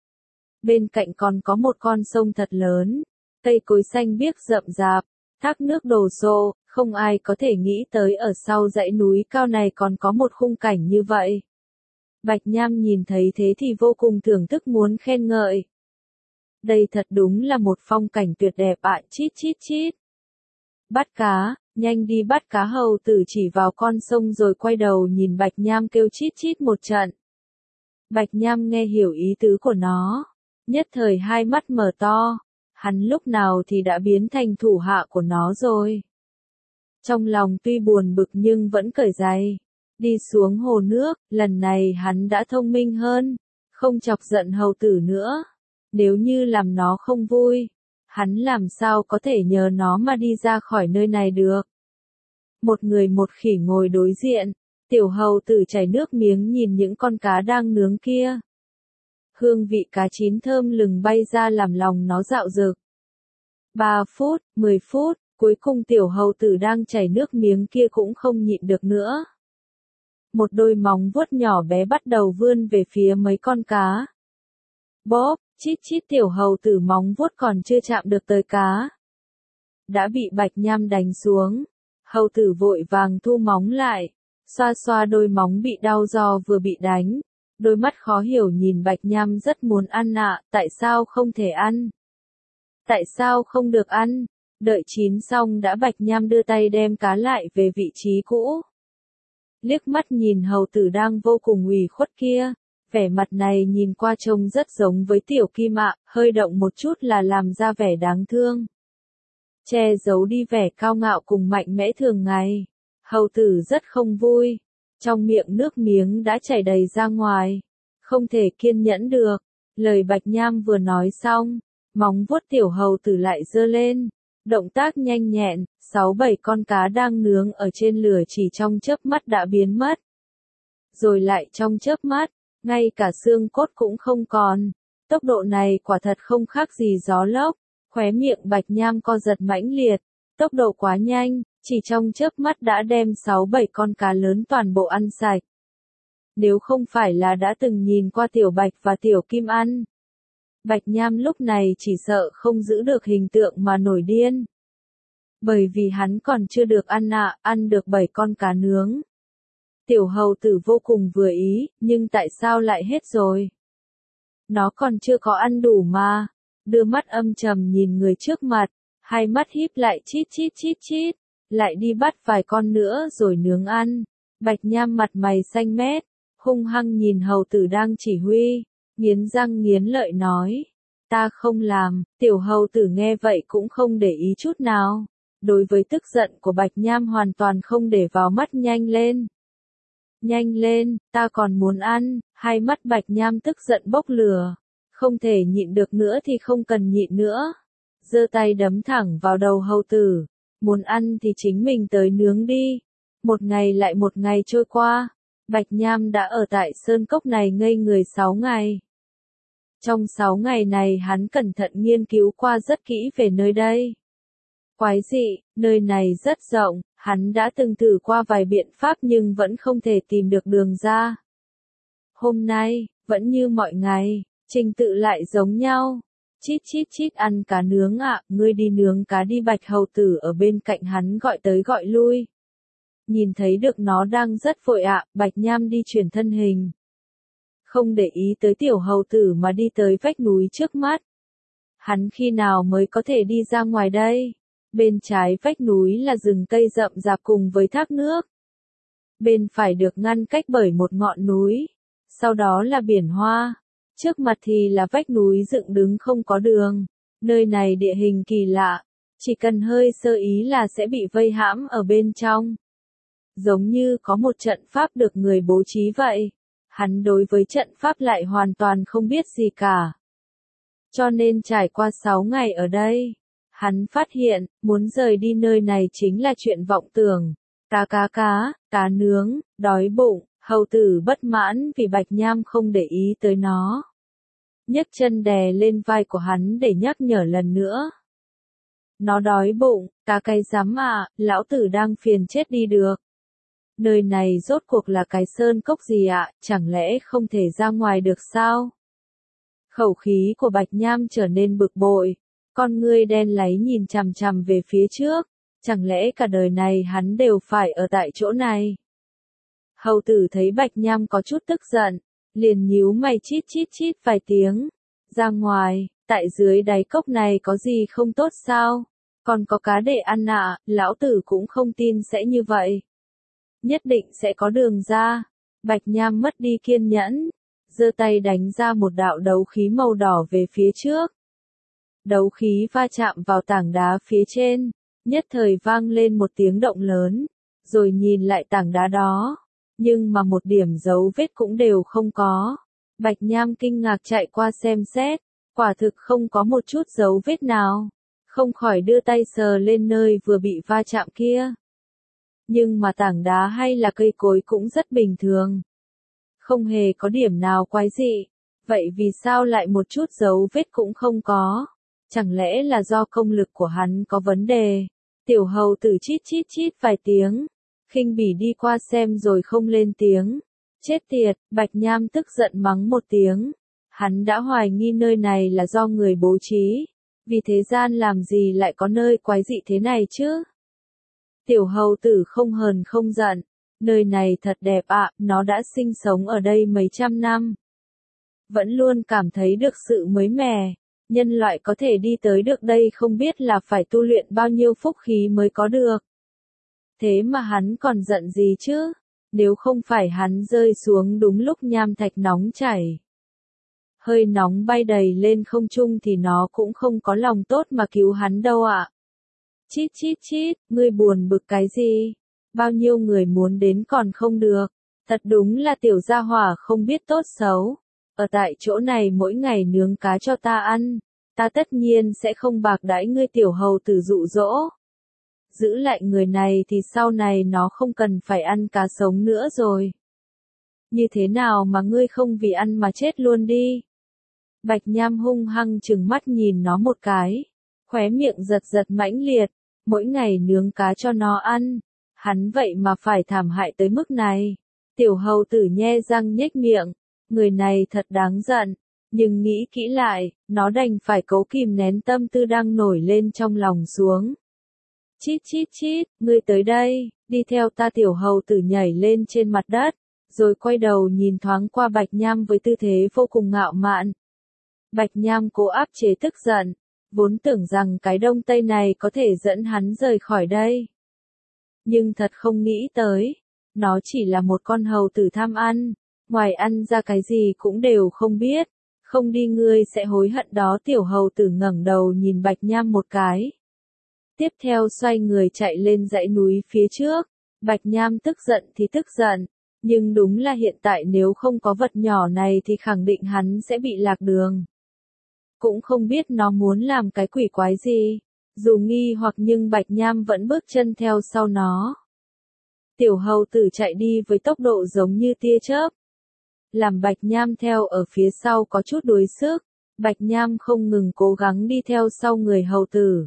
A: Bên cạnh còn có một con sông thật lớn, cây cối xanh biếc rậm rạp, thác nước đổ xô, Không ai có thể nghĩ tới ở sau dãy núi cao này còn có một khung cảnh như vậy. Bạch Nham nhìn thấy thế thì vô cùng thưởng thức muốn khen ngợi. Đây thật đúng là một phong cảnh tuyệt đẹp ạ, chít chít chít. Bắt cá, nhanh đi bắt cá, hầu tử chỉ vào con sông rồi quay đầu nhìn Bạch Nham kêu chít chít một trận. Bạch Nham nghe hiểu ý tứ của nó, nhất thời hai mắt mở to, hắn lúc nào thì đã biến thành thủ hạ của nó rồi. Trong lòng tuy buồn bực nhưng vẫn cởi giày, đi xuống hồ nước, lần này hắn đã thông minh hơn, không chọc giận hầu tử nữa. Nếu như làm nó không vui, hắn làm sao có thể nhờ nó mà đi ra khỏi nơi này được. Một người một khỉ ngồi đối diện, tiểu hầu tử chảy nước miếng nhìn những con cá đang nướng kia. Hương vị cá chín thơm lừng bay ra làm lòng nó dạo dực. Ba phút, mười phút, cuối cùng tiểu hầu tử đang chảy nước miếng kia cũng không nhịn được nữa. Một đôi móng vuốt nhỏ bé bắt đầu vươn về phía mấy con cá. Bóp, chít chít, tiểu hầu tử móng vuốt còn chưa chạm được tới cá, đã bị Bạch Nham đánh xuống. Hầu tử vội vàng thu móng lại, xoa xoa đôi móng bị đau do vừa bị đánh. Đôi mắt khó hiểu nhìn Bạch Nham rất muốn ăn ạ, tại sao không thể ăn? Tại sao không được ăn? Đợi chín xong đã Bạch Nham đưa tay đem cá lại về vị trí cũ. Liếc mắt nhìn hầu tử đang vô cùng ủy khuất kia, vẻ mặt này nhìn qua trông rất giống với Tiểu Kim ạ, hơi động một chút là làm ra vẻ đáng thương. Che giấu đi vẻ cao ngạo cùng mạnh mẽ thường ngày. Hầu tử rất không vui, trong miệng nước miếng đã chảy đầy ra ngoài, không thể kiên nhẫn được. Lời Bạch Nham vừa nói xong, móng vuốt tiểu hầu tử lại giơ lên, động tác nhanh nhẹn, sáu bảy con cá đang nướng ở trên lửa chỉ trong chớp mắt đã biến mất. Rồi lại trong chớp mắt, ngay cả xương cốt cũng không còn. Tốc độ này quả thật không khác gì gió lốc. Khóe miệng Bạch Nham co giật mãnh liệt, tốc độ quá nhanh, chỉ trong chớp mắt đã đem sáu bảy con cá lớn toàn bộ ăn sạch. Nếu không phải là đã từng nhìn qua Tiểu Bạch và Tiểu Kim ăn, Bạch Nham lúc này chỉ sợ không giữ được hình tượng mà nổi điên. Bởi vì hắn còn chưa được ăn ạ, ăn được bảy con cá nướng. Tiểu hầu tử vô cùng vừa ý, nhưng tại sao lại hết rồi? Nó còn chưa có ăn đủ mà. Đưa mắt âm trầm nhìn người trước mặt, hai mắt híp lại chít chít chít chít, lại đi bắt vài con nữa rồi nướng ăn. Bạch Nham mặt mày xanh mét, hung hăng nhìn hầu tử đang chỉ huy, nghiến răng nghiến lợi nói, ta không làm. Tiểu hầu tử nghe vậy cũng không để ý chút nào, đối với tức giận của Bạch Nham hoàn toàn không để vào mắt. Nhanh lên, nhanh lên, ta còn muốn ăn. Hai mắt Bạch Nham tức giận bốc lửa. Không thể nhịn được nữa thì không cần nhịn nữa. Giơ tay đấm thẳng vào đầu hầu tử. Muốn ăn thì chính mình tới nướng đi. Một ngày lại một ngày trôi qua. Bạch Nham đã ở tại sơn cốc này ngây người sáu ngày. Trong sáu ngày này hắn cẩn thận nghiên cứu qua rất kỹ về nơi đây. Quái dị, nơi này rất rộng, hắn đã từng thử qua vài biện pháp nhưng vẫn không thể tìm được đường ra. Hôm nay, vẫn như mọi ngày. Trình tự lại giống nhau. Chít chít chít, ăn cá nướng ạ, ngươi đi nướng cá đi. Bạch hầu tử ở bên cạnh hắn gọi tới gọi lui. Nhìn thấy được nó đang rất vội ạ, Bạch Nham đi chuyển thân hình. Không để ý tới tiểu hầu tử mà đi tới vách núi trước mắt. Hắn khi nào mới có thể đi ra ngoài đây? Bên trái vách núi là rừng cây rậm rạp cùng với thác nước. Bên phải được ngăn cách bởi một ngọn núi. Sau đó là biển hoa. Trước mặt thì là vách núi dựng đứng không có đường. Nơi này địa hình kỳ lạ, chỉ cần hơi sơ ý là sẽ bị vây hãm ở bên trong. Giống như có một trận pháp được người bố trí vậy. Hắn đối với trận pháp lại hoàn toàn không biết gì cả. Cho nên trải qua sáu ngày ở đây, hắn phát hiện, muốn rời đi nơi này chính là chuyện vọng tưởng. Cá cá cá, cá nướng, đói bụng. Hầu tử bất mãn vì Bạch Nham không để ý tới nó. Nhấc chân đè lên vai của hắn để nhắc nhở lần nữa. Nó đói bụng, cá cái rắm à, lão tử đang phiền chết đi được. Nơi này rốt cuộc là cái sơn cốc gì ạ, chẳng lẽ không thể ra ngoài được sao? Khẩu khí của Bạch Nham trở nên bực bội, con ngươi đen láy nhìn chằm chằm về phía trước, Chẳng lẽ cả đời này hắn đều phải ở tại chỗ này? Hầu tử thấy Bạch Nham có chút tức giận, liền nhíu mày chít chít chít vài tiếng. Ra ngoài, tại dưới đáy cốc này có gì không tốt sao? Còn có cá để ăn ạ, lão tử cũng không tin sẽ như vậy. Nhất định sẽ có đường ra. Bạch Nham mất đi kiên nhẫn, giơ tay đánh ra một đạo đấu khí màu đỏ về phía trước. Đấu khí va chạm vào tảng đá phía trên, nhất thời vang lên một tiếng động lớn, rồi nhìn lại tảng đá đó, nhưng mà một điểm dấu vết cũng đều không có. Bạch Nham kinh ngạc chạy qua xem xét, quả thực không có một chút dấu vết nào, không khỏi đưa tay sờ lên nơi vừa bị va chạm kia. Nhưng mà tảng đá hay là cây cối cũng rất bình thường, không hề có điểm nào quái dị, vậy vì sao lại một chút dấu vết cũng không có? Chẳng lẽ là do công lực của hắn có vấn đề? Tiểu hầu tử chít chít chít vài tiếng, khinh bỉ đi qua xem rồi không lên tiếng. Chết tiệt, Bạch Nham tức giận mắng một tiếng. Hắn đã hoài nghi nơi này là do người bố trí, vì thế gian làm gì lại có nơi quái dị thế này chứ? Tiểu hầu tử không hờn không giận, nơi này thật đẹp ạ, nó đã sinh sống ở đây mấy trăm năm. Vẫn luôn cảm thấy được sự mới mẻ, nhân loại có thể đi tới được đây không biết là phải tu luyện bao nhiêu phúc khí mới có được. Thế mà hắn còn giận gì chứ? Nếu không phải hắn rơi xuống đúng lúc nham thạch nóng chảy, hơi nóng bay đầy lên không trung thì nó cũng không có lòng tốt mà cứu hắn đâu ạ. Chít chít chít, ngươi buồn bực cái gì? Bao nhiêu người muốn đến còn không được. Thật đúng là tiểu gia hỏa không biết tốt xấu. Ở tại chỗ này mỗi ngày nướng cá cho ta ăn, ta tất nhiên sẽ không bạc đãi ngươi tiểu hầu tử dụ dỗ. Giữ lại người này thì sau này nó không cần phải ăn cá sống nữa rồi. Như thế nào mà ngươi không vì ăn mà chết luôn đi? Bạch Nham hung hăng trừng mắt nhìn nó một cái, khóe miệng giật giật mãnh liệt, mỗi ngày nướng cá cho nó ăn, hắn vậy mà phải thảm hại tới mức này. Tiểu hầu tử nhe răng nhếch miệng, người này thật đáng giận, nhưng nghĩ kỹ lại, nó đành phải cố kìm nén tâm tư đang nổi lên trong lòng xuống. Chít chít chít, ngươi tới đây, đi theo ta. Tiểu hầu tử nhảy lên trên mặt đất, rồi quay đầu nhìn thoáng qua Bạch Nham với tư thế vô cùng ngạo mạn. Bạch Nham cố áp chế tức giận, vốn tưởng rằng cái đông tây này có thể dẫn hắn rời khỏi đây. Nhưng thật không nghĩ tới, nó chỉ là một con hầu tử tham ăn, ngoài ăn ra cái gì cũng đều không biết, không đi ngươi sẽ hối hận đó. Tiểu hầu tử ngẩng đầu nhìn Bạch Nham một cái. Tiếp theo xoay người chạy lên dãy núi phía trước. Bạch Nham tức giận thì tức giận, nhưng đúng là hiện tại nếu không có vật nhỏ này thì khẳng định hắn sẽ bị lạc đường. Cũng không biết nó muốn làm cái quỷ quái gì, dù nghi hoặc nhưng Bạch Nham vẫn bước chân theo sau nó. Tiểu hầu tử chạy đi với tốc độ giống như tia chớp, làm Bạch Nham theo ở phía sau có chút đuối sức. Bạch Nham không ngừng cố gắng đi theo sau người hầu tử.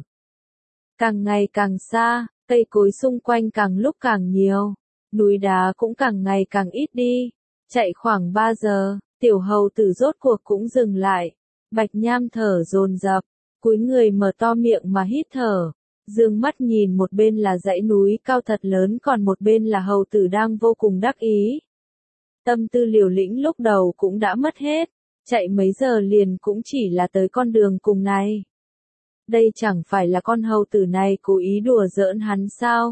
A: Càng ngày càng xa, cây cối xung quanh càng lúc càng nhiều, núi đá cũng càng ngày càng ít đi. Chạy khoảng ba giờ, tiểu hầu tử rốt cuộc cũng dừng lại. Bạch Nham thở dồn dập, cúi người mở to miệng mà hít thở, dương mắt nhìn một bên là dãy núi cao thật lớn, còn một bên là hầu tử đang vô cùng đắc ý. Tâm tư liều lĩnh lúc đầu cũng đã mất hết, chạy mấy giờ liền cũng chỉ là tới con đường cùng này. Đây chẳng phải là con hầu tử này cố ý đùa giỡn hắn sao?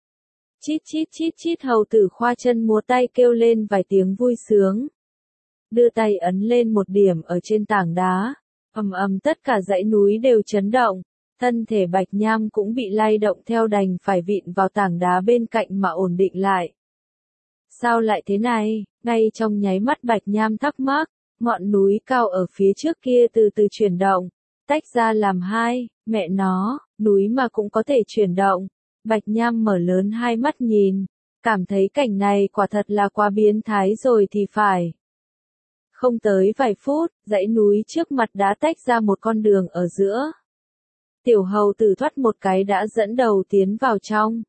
A: Chít chít chít chít, hầu tử khoa chân múa tay kêu lên vài tiếng vui sướng. Đưa tay ấn lên một điểm ở trên tảng đá, ầm ầm tất cả dãy núi đều chấn động, thân thể Bạch Nham cũng bị lay động theo, đành phải vịn vào tảng đá bên cạnh mà ổn định lại. Sao lại thế này? Ngay trong nháy mắt Bạch Nham thắc mắc, ngọn núi cao ở phía trước kia từ từ chuyển động, tách ra làm hai, mẹ nó, núi mà cũng có thể chuyển động. Bạch Nham mở lớn hai mắt nhìn, cảm thấy cảnh này quả thật là quá biến thái rồi thì phải. Không tới vài phút, dãy núi trước mặt đã tách ra một con đường ở giữa. Tiểu hầu tử thoát một cái đã dẫn đầu tiến vào trong.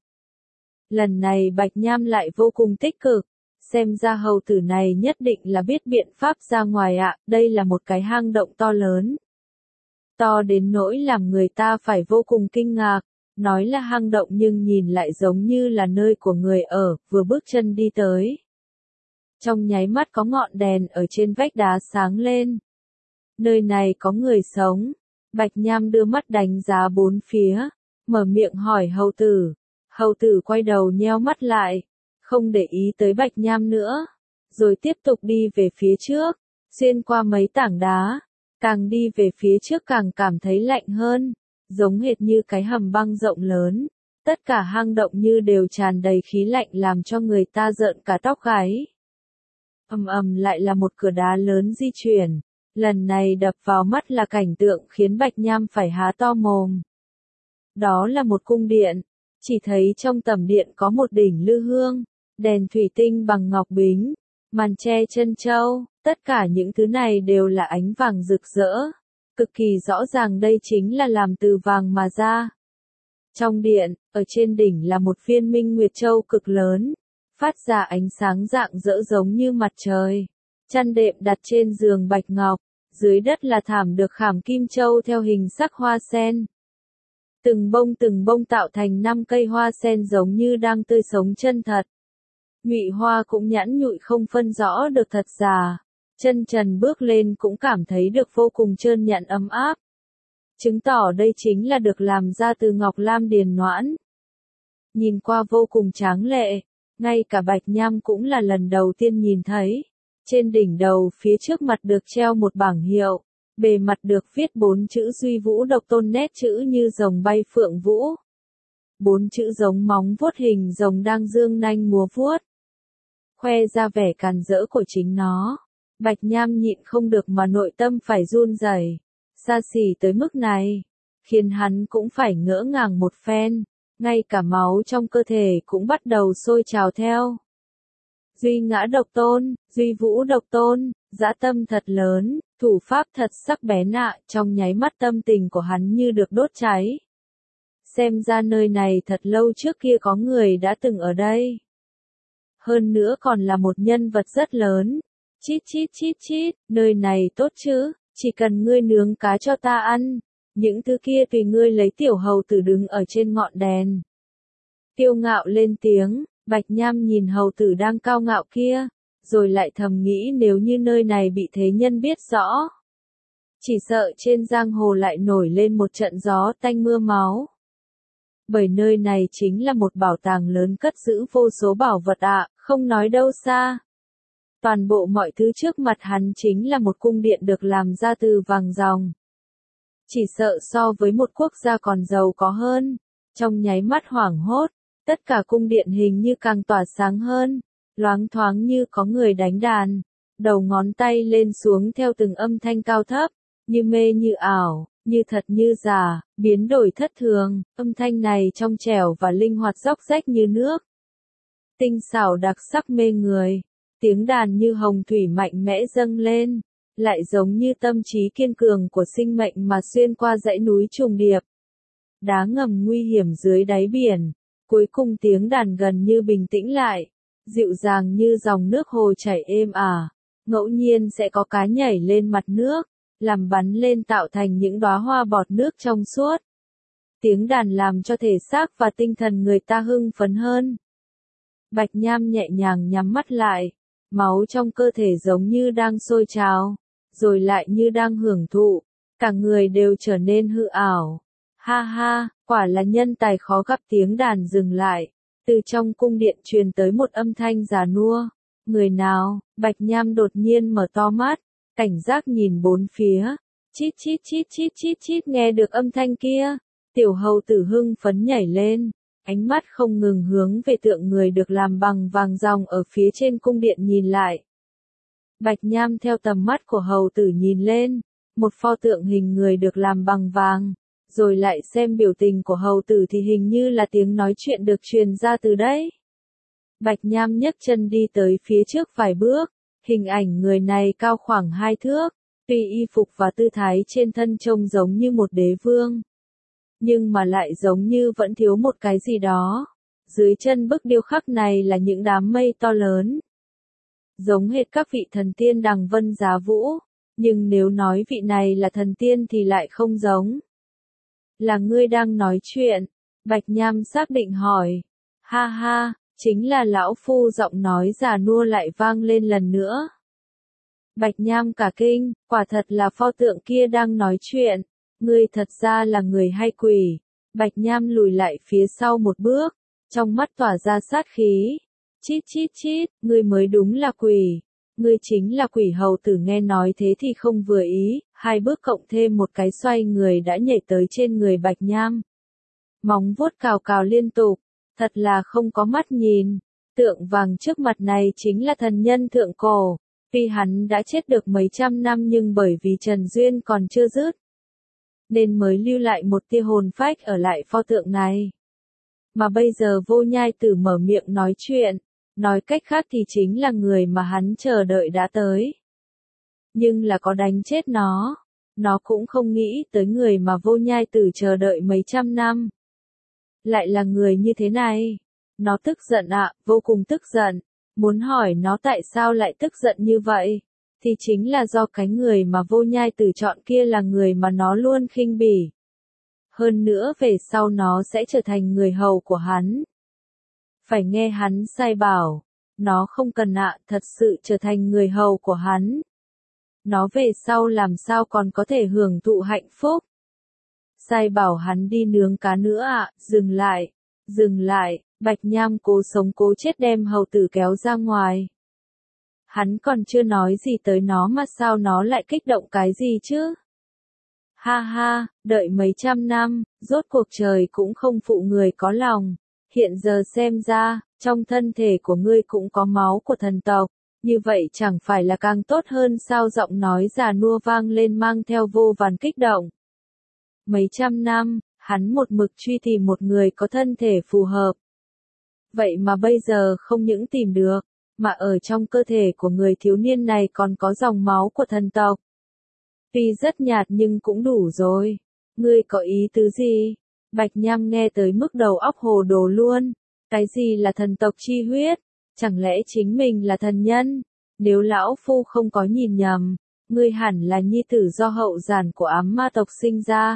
A: Lần này Bạch Nham lại vô cùng tích cực, xem ra hầu tử này nhất định là biết biện pháp ra ngoài ạ. Đây là một cái hang động to lớn, to đến nỗi làm người ta phải vô cùng kinh ngạc. Nói là hang động nhưng nhìn lại giống như là nơi của người ở, vừa bước chân đi tới. Trong nháy mắt có ngọn đèn ở trên vách đá sáng lên. Nơi này có người sống. Bạch Nham đưa mắt đánh giá bốn phía, mở miệng hỏi hầu tử. Hầu tử quay đầu nheo mắt lại, không để ý tới Bạch Nham nữa, rồi tiếp tục đi về phía trước, xuyên qua mấy tảng đá, càng đi về phía trước càng cảm thấy lạnh hơn, giống hệt như cái hầm băng rộng lớn, tất cả hang động như đều tràn đầy khí lạnh làm cho người ta rợn cả tóc gáy. Ầm ầm lại là một cửa đá lớn di chuyển, lần này đập vào mắt là cảnh tượng khiến Bạch Nham phải há to mồm. Đó là một cung điện, chỉ thấy trong tầm điện có một đỉnh lư hương, đèn thủy tinh bằng ngọc bính, màn tre chân châu, tất cả những thứ này đều là ánh vàng rực rỡ, cực kỳ rõ ràng đây chính là làm từ vàng mà ra. Trong điện, ở trên đỉnh là một viên minh nguyệt châu cực lớn, phát ra ánh sáng rạng rỡ giống như mặt trời. Chăn đệm đặt trên giường bạch ngọc, dưới đất là thảm được khảm kim châu theo hình sắc hoa sen. Từng bông từng bông tạo thành năm cây hoa sen giống như đang tươi sống chân thật. Nhụy hoa cũng nhẵn nhụi không phân rõ được thật giả. Chân trần bước lên cũng cảm thấy được vô cùng trơn nhẵn ấm áp. Chứng tỏ đây chính là được làm ra từ ngọc lam điền noãn. Nhìn qua vô cùng tráng lệ, ngay cả Bạch Nham cũng là lần đầu tiên nhìn thấy. Trên đỉnh đầu phía trước mặt được treo một bảng hiệu, bề mặt được viết bốn chữ Duy Vũ Độc Tôn, nét chữ như rồng bay phượng vũ. Bốn chữ giống móng vuốt hình rồng đang dương nanh múa vuốt, khoe ra vẻ càn rỡ của chính nó. Bạch Nham nhịn không được mà nội tâm phải run rẩy, xa xỉ tới mức này, khiến hắn cũng phải ngỡ ngàng một phen, ngay cả máu trong cơ thể cũng bắt đầu sôi trào theo. Duy Ngã Độc Tôn, Duy Vũ Độc Tôn, dã tâm thật lớn, thủ pháp thật sắc bén ạ, trong nháy mắt tâm tình của hắn như được đốt cháy. Xem ra nơi này thật lâu trước kia có người đã từng ở đây. Hơn nữa còn là một nhân vật rất lớn. Chít chít chít chít, nơi này tốt chứ, chỉ cần ngươi nướng cá cho ta ăn, những thứ kia tùy ngươi lấy. Tiểu hầu tử đứng ở trên ngọn đèn, kiêu ngạo lên tiếng. Bạch Nham nhìn hầu tử đang cao ngạo kia, rồi lại thầm nghĩ nếu như nơi này bị thế nhân biết rõ, chỉ sợ trên giang hồ lại nổi lên một trận gió tanh mưa máu. Bởi nơi này chính là một bảo tàng lớn cất giữ vô số bảo vật ạ, không nói đâu xa. Toàn bộ mọi thứ trước mặt hắn chính là một cung điện được làm ra từ vàng ròng. Chỉ sợ so với một quốc gia còn giàu có hơn. Trong nháy mắt hoảng hốt, tất cả cung điện hình như càng tỏa sáng hơn, loáng thoáng như có người đánh đàn, đầu ngón tay lên xuống theo từng âm thanh cao thấp, như mê như ảo, như thật như giả, biến đổi thất thường, âm thanh này trong trẻo và linh hoạt róc rách như nước. Tinh xảo đặc sắc mê người, tiếng đàn như hồng thủy mạnh mẽ dâng lên, lại giống như tâm trí kiên cường của sinh mệnh mà xuyên qua dãy núi trùng điệp. Đá ngầm nguy hiểm dưới đáy biển. Cuối cùng tiếng đàn gần như bình tĩnh lại, dịu dàng như dòng nước hồ chảy êm ả, ngẫu nhiên sẽ có cá nhảy lên mặt nước, làm bắn lên tạo thành những đóa hoa bọt nước trong suốt. Tiếng đàn làm cho thể xác và tinh thần người ta hưng phấn hơn. Bạch Nham nhẹ nhàng nhắm mắt lại, máu trong cơ thể giống như đang sôi trào, rồi lại như đang hưởng thụ, cả người đều trở nên hư ảo. Ha ha, quả là nhân tài khó gặp. Tiếng đàn dừng lại, từ trong cung điện truyền tới một âm thanh già nua. Người nào? Bạch Nham đột nhiên mở to mắt, cảnh giác nhìn bốn phía. Chít chít chít chít chít chít, nghe được âm thanh kia, tiểu hầu tử hưng phấn nhảy lên, ánh mắt không ngừng hướng về tượng người được làm bằng vàng ròng ở phía trên cung điện nhìn lại. Bạch Nham theo tầm mắt của hầu tử nhìn lên, một pho tượng hình người được làm bằng vàng. Rồi lại xem biểu tình của hầu tử thì hình như là tiếng nói chuyện được truyền ra từ đấy. Bạch Nham nhấc chân đi tới phía trước vài bước, hình ảnh người này cao khoảng hai thước, tuy y phục và tư thái trên thân trông giống như một đế vương, nhưng mà lại giống như vẫn thiếu một cái gì đó. Dưới chân bức điêu khắc này là những đám mây to lớn, giống hệt các vị thần tiên đằng vân giá vũ, nhưng nếu nói vị này là thần tiên thì lại không giống. Là ngươi đang nói chuyện, Bạch Nham xác định hỏi. Ha ha, chính là lão phu, giọng nói già nua lại vang lên lần nữa. Bạch Nham cả kinh, quả thật là pho tượng kia đang nói chuyện. Ngươi thật ra là người hay quỷ? Bạch Nham lùi lại phía sau một bước, trong mắt tỏa ra sát khí. Chít chít chít, ngươi mới đúng là quỷ. Ngươi chính là quỷ. Hầu tử nghe nói thế thì không vừa ý, hai bước cộng thêm một cái xoay người đã nhảy tới trên người Bạch Nham. Móng vuốt cào cào liên tục, thật là không có mắt nhìn. Tượng vàng trước mặt này chính là thần nhân thượng cổ. Tuy hắn đã chết được mấy trăm năm nhưng bởi vì Trần Duyên còn chưa dứt, nên mới lưu lại một tia hồn phách ở lại pho tượng này. Mà bây giờ Vô Nhai Tử mở miệng nói chuyện, nói cách khác thì chính là người mà hắn chờ đợi đã tới. Nhưng là có đánh chết nó, nó cũng không nghĩ tới người mà Vô Nhai Tử chờ đợi mấy trăm năm. Lại là người như thế này. Nó tức giận ạ, vô cùng tức giận. Muốn hỏi nó tại sao lại tức giận như vậy, thì chính là do cái người mà Vô Nhai Tử chọn kia là người mà nó luôn khinh bỉ. Hơn nữa về sau nó sẽ trở thành người hầu của hắn. Phải nghe hắn sai bảo, nó không cần ạ, thật sự trở thành người hầu của hắn. Nó về sau làm sao còn có thể hưởng thụ hạnh phúc. Sai bảo hắn đi nướng cá nữa ạ, dừng lại, dừng lại. Bạch Nham cố sống cố chết đem hầu tử kéo ra ngoài. Hắn còn chưa nói gì tới nó mà sao nó lại kích động cái gì chứ? Ha ha, đợi mấy trăm năm, rốt cuộc trời cũng không phụ người có lòng. Hiện giờ xem ra, trong thân thể của ngươi cũng có máu của thần tộc. Như vậy chẳng phải là càng tốt hơn sao? Giọng nói già nua vang lên mang theo vô vàn kích động. Mấy trăm năm, hắn một mực truy tìm một người có thân thể phù hợp. Vậy mà bây giờ không những tìm được, mà ở trong cơ thể của người thiếu niên này còn có dòng máu của thần tộc. Tuy rất nhạt nhưng cũng đủ rồi. Ngươi có ý tứ gì? Bạch Nham nghe tới mức đầu óc hồ đồ luôn. Cái gì là thần tộc chi huyết? Chẳng lẽ chính mình là thần nhân? Nếu lão phu không có nhìn nhầm, ngươi hẳn là nhi tử do hậu giản của ám ma tộc sinh ra.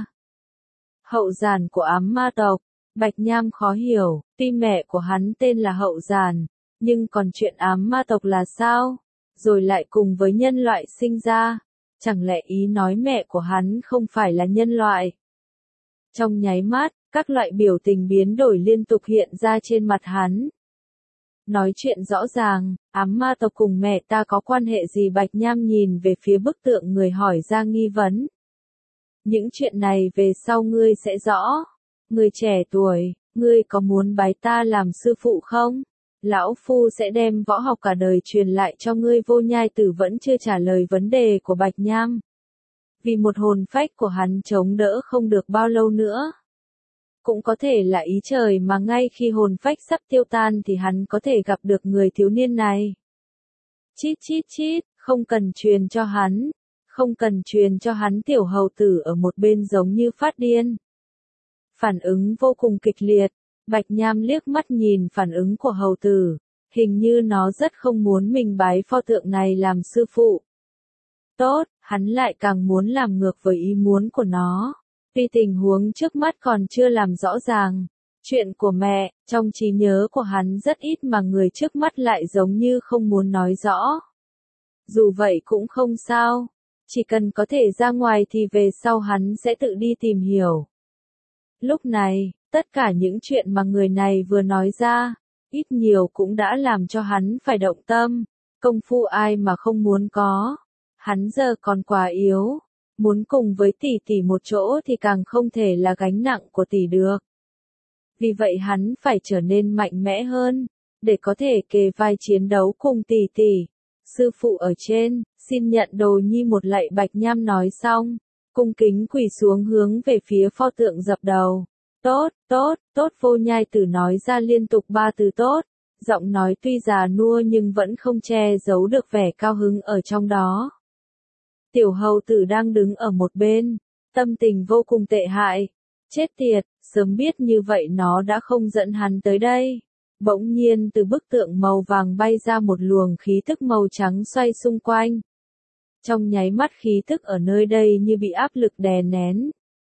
A: Hậu giản của ám ma tộc? Bạch Nham khó hiểu, tuy mẹ của hắn tên là Hậu Giản, nhưng còn chuyện ám ma tộc là sao? Rồi lại cùng với nhân loại sinh ra, chẳng lẽ ý nói mẹ của hắn không phải là nhân loại? Trong nháy mắt, các loại biểu tình biến đổi liên tục hiện ra trên mặt hắn. Nói chuyện rõ ràng, ám ma tộc cùng mẹ ta có quan hệ gì? Bạch Nham nhìn về phía bức tượng người hỏi ra nghi vấn. Những chuyện này về sau ngươi sẽ rõ. Người trẻ tuổi, ngươi có muốn bái ta làm sư phụ không? Lão phu sẽ đem võ học cả đời truyền lại cho ngươi. Vô Nhai Tử vẫn chưa trả lời vấn đề của Bạch Nham. Vì một hồn phách của hắn chống đỡ không được bao lâu nữa. Cũng có thể là ý trời mà ngay khi hồn phách sắp tiêu tan thì hắn có thể gặp được người thiếu niên này. Chít chít chít, không cần truyền cho hắn, không cần truyền cho hắn. Tiểu hầu tử ở một bên giống như phát điên. Phản ứng vô cùng kịch liệt, Bạch Nham liếc mắt nhìn phản ứng của hầu tử, hình như nó rất không muốn mình bái pho tượng này làm sư phụ. Tốt, hắn lại càng muốn làm ngược với ý muốn của nó. Tuy tình huống trước mắt còn chưa làm rõ ràng, chuyện của mẹ, trong trí nhớ của hắn rất ít mà người trước mắt lại giống như không muốn nói rõ. Dù vậy cũng không sao, chỉ cần có thể ra ngoài thì về sau hắn sẽ tự đi tìm hiểu. Lúc này, tất cả những chuyện mà người này vừa nói ra, ít nhiều cũng đã làm cho hắn phải động tâm. Công phu ai mà không muốn có. Hắn giờ còn quá yếu. Muốn cùng với tỷ tỷ một chỗ thì càng không thể là gánh nặng của tỷ được. Vì vậy hắn phải trở nên mạnh mẽ hơn, để có thể kề vai chiến đấu cùng tỷ tỷ. Sư phụ ở trên, xin nhận đồ nhi một lạy. Bạch Nham nói xong, cung kính quỳ xuống hướng về phía pho tượng dập đầu. Tốt, tốt, tốt. Vô Nhai Tử nói ra liên tục ba từ tốt. Giọng nói tuy già nua nhưng vẫn không che giấu được vẻ cao hứng ở trong đó. Tiểu hầu tử đang đứng ở một bên, tâm tình vô cùng tệ hại. Chết tiệt, sớm biết như vậy nó đã không dẫn hắn tới đây. Bỗng nhiên từ bức tượng màu vàng bay ra một luồng khí tức màu trắng xoay xung quanh. Trong nháy mắt khí tức ở nơi đây như bị áp lực đè nén.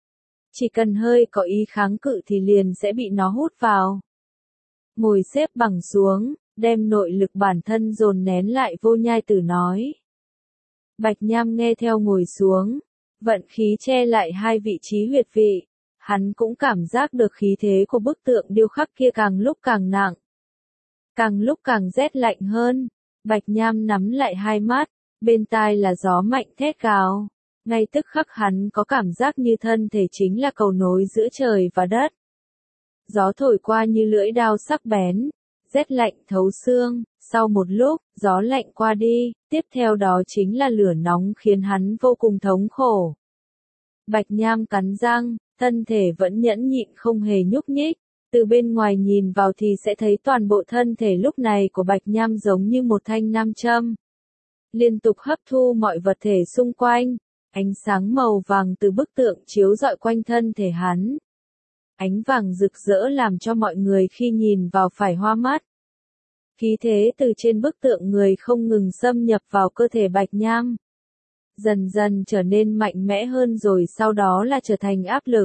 A: Chỉ cần hơi có ý kháng cự thì liền sẽ bị nó hút vào. Ngồi xếp bằng xuống, đem nội lực bản thân dồn nén lại, Vô Nhai Tử nói. Bạch Nham nghe theo ngồi xuống, vận khí che lại hai vị trí huyệt vị. Hắn cũng cảm giác được khí thế của bức tượng điêu khắc kia càng lúc càng nặng. Càng lúc càng rét lạnh hơn. Bạch Nham nắm lại hai mắt, bên tai là gió mạnh thét gào. Ngay tức khắc hắn có cảm giác như thân thể chính là cầu nối giữa trời và đất. Gió thổi qua như lưỡi dao sắc bén, rét lạnh thấu xương, sau một lúc, gió lạnh qua đi, tiếp theo đó chính là lửa nóng khiến hắn vô cùng thống khổ. Bạch Nham cắn răng, thân thể vẫn nhẫn nhịn không hề nhúc nhích, từ bên ngoài nhìn vào thì sẽ thấy toàn bộ thân thể lúc này của Bạch Nham giống như một thanh nam châm. Liên tục hấp thu mọi vật thể xung quanh, ánh sáng màu vàng từ bức tượng chiếu rọi quanh thân thể hắn. Ánh vàng rực rỡ làm cho mọi người khi nhìn vào phải hoa mắt. Khí thế từ trên bức tượng người không ngừng xâm nhập vào cơ thể Bạch Nham. Dần dần trở nên mạnh mẽ hơn rồi sau đó là trở thành áp lực.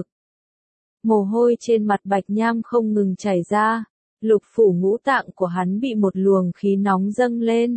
A: Mồ hôi trên mặt Bạch Nham không ngừng chảy ra, lục phủ ngũ tạng của hắn bị một luồng khí nóng dâng lên.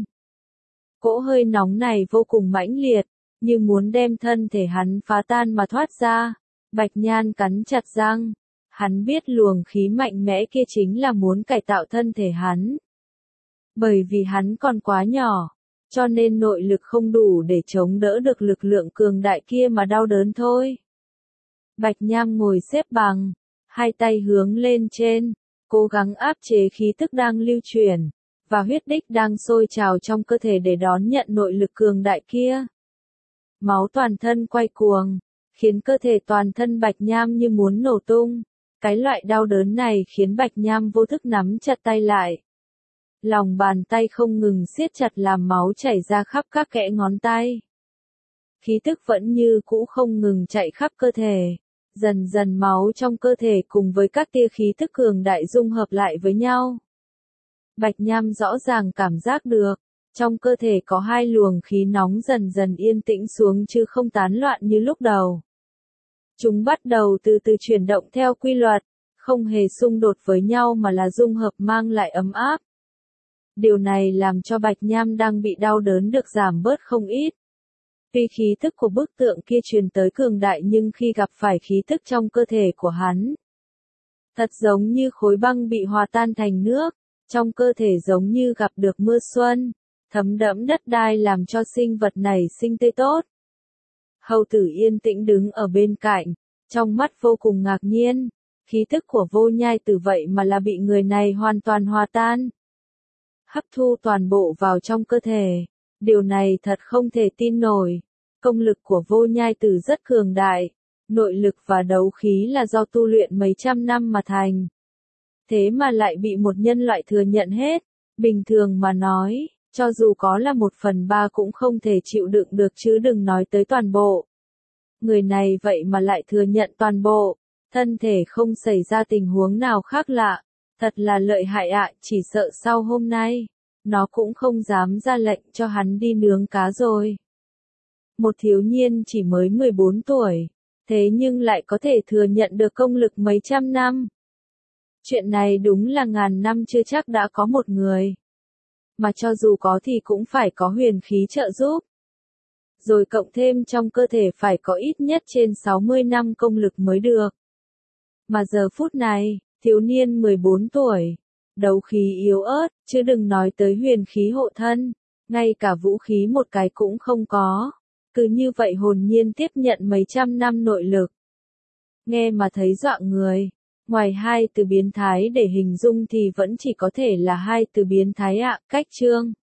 A: Cỗ hơi nóng này vô cùng mãnh liệt, như muốn đem thân thể hắn phá tan mà thoát ra. Bạch Nham cắn chặt răng, hắn biết luồng khí mạnh mẽ kia chính là muốn cải tạo thân thể hắn. Bởi vì hắn còn quá nhỏ, cho nên nội lực không đủ để chống đỡ được lực lượng cường đại kia mà đau đớn thôi. Bạch Nham ngồi xếp bằng, hai tay hướng lên trên, cố gắng áp chế khí tức đang lưu chuyển, và huyết đích đang sôi trào trong cơ thể để đón nhận nội lực cường đại kia. Máu toàn thân quay cuồng, khiến cơ thể toàn thân Bạch Nham như muốn nổ tung. Cái loại đau đớn này khiến Bạch Nham vô thức nắm chặt tay lại. Lòng bàn tay không ngừng siết chặt làm máu chảy ra khắp các kẽ ngón tay. Khí tức vẫn như cũ không ngừng chạy khắp cơ thể. Dần dần máu trong cơ thể cùng với các tia khí tức cường đại dung hợp lại với nhau. Bạch Nham rõ ràng cảm giác được, trong cơ thể có hai luồng khí nóng dần dần yên tĩnh xuống chứ không tán loạn như lúc đầu. Chúng bắt đầu từ từ chuyển động theo quy luật, không hề xung đột với nhau mà là dung hợp mang lại ấm áp. Điều này làm cho Bạch Nham đang bị đau đớn được giảm bớt không ít. Tuy khí tức của bức tượng kia truyền tới cường đại nhưng khi gặp phải khí tức trong cơ thể của hắn, thật giống như khối băng bị hòa tan thành nước, trong cơ thể giống như gặp được mưa xuân, thấm đẫm đất đai làm cho sinh vật này sinh tươi tốt. Hầu Tử yên tĩnh đứng ở bên cạnh, trong mắt vô cùng ngạc nhiên, khí tức của Vô Nhai Tử vậy mà là bị người này hoàn toàn hòa tan. Hấp thu toàn bộ vào trong cơ thể, điều này thật không thể tin nổi. Công lực của Vô Nhai Tử rất cường đại, nội lực và đấu khí là do tu luyện mấy trăm năm mà thành. Thế mà lại bị một nhân loại thừa nhận hết, bình thường mà nói, cho dù có là một phần ba cũng không thể chịu đựng được chứ đừng nói tới toàn bộ. Người này vậy mà lại thừa nhận toàn bộ, thân thể không xảy ra tình huống nào khác lạ, thật là lợi hại ạ, chỉ sợ sau hôm nay, nó cũng không dám ra lệnh cho hắn đi nướng cá rồi. Một thiếu niên chỉ mới mười bốn tuổi, thế nhưng lại có thể thừa nhận được công lực mấy trăm năm. Chuyện này đúng là ngàn năm chưa chắc đã có một người. Mà cho dù có thì cũng phải có huyền khí trợ giúp. Rồi cộng thêm trong cơ thể phải có ít nhất trên sáu mươi năm công lực mới được. Mà giờ phút này, thiếu niên mười bốn tuổi, đấu khí yếu ớt, chứ đừng nói tới huyền khí hộ thân, ngay cả vũ khí một cái cũng không có. Cứ như vậy hồn nhiên tiếp nhận mấy trăm năm nội lực. Nghe mà thấy dọa người. Ngoài hai từ biến thái để hình dung thì vẫn chỉ có thể là hai từ biến thái ạ, cách chương.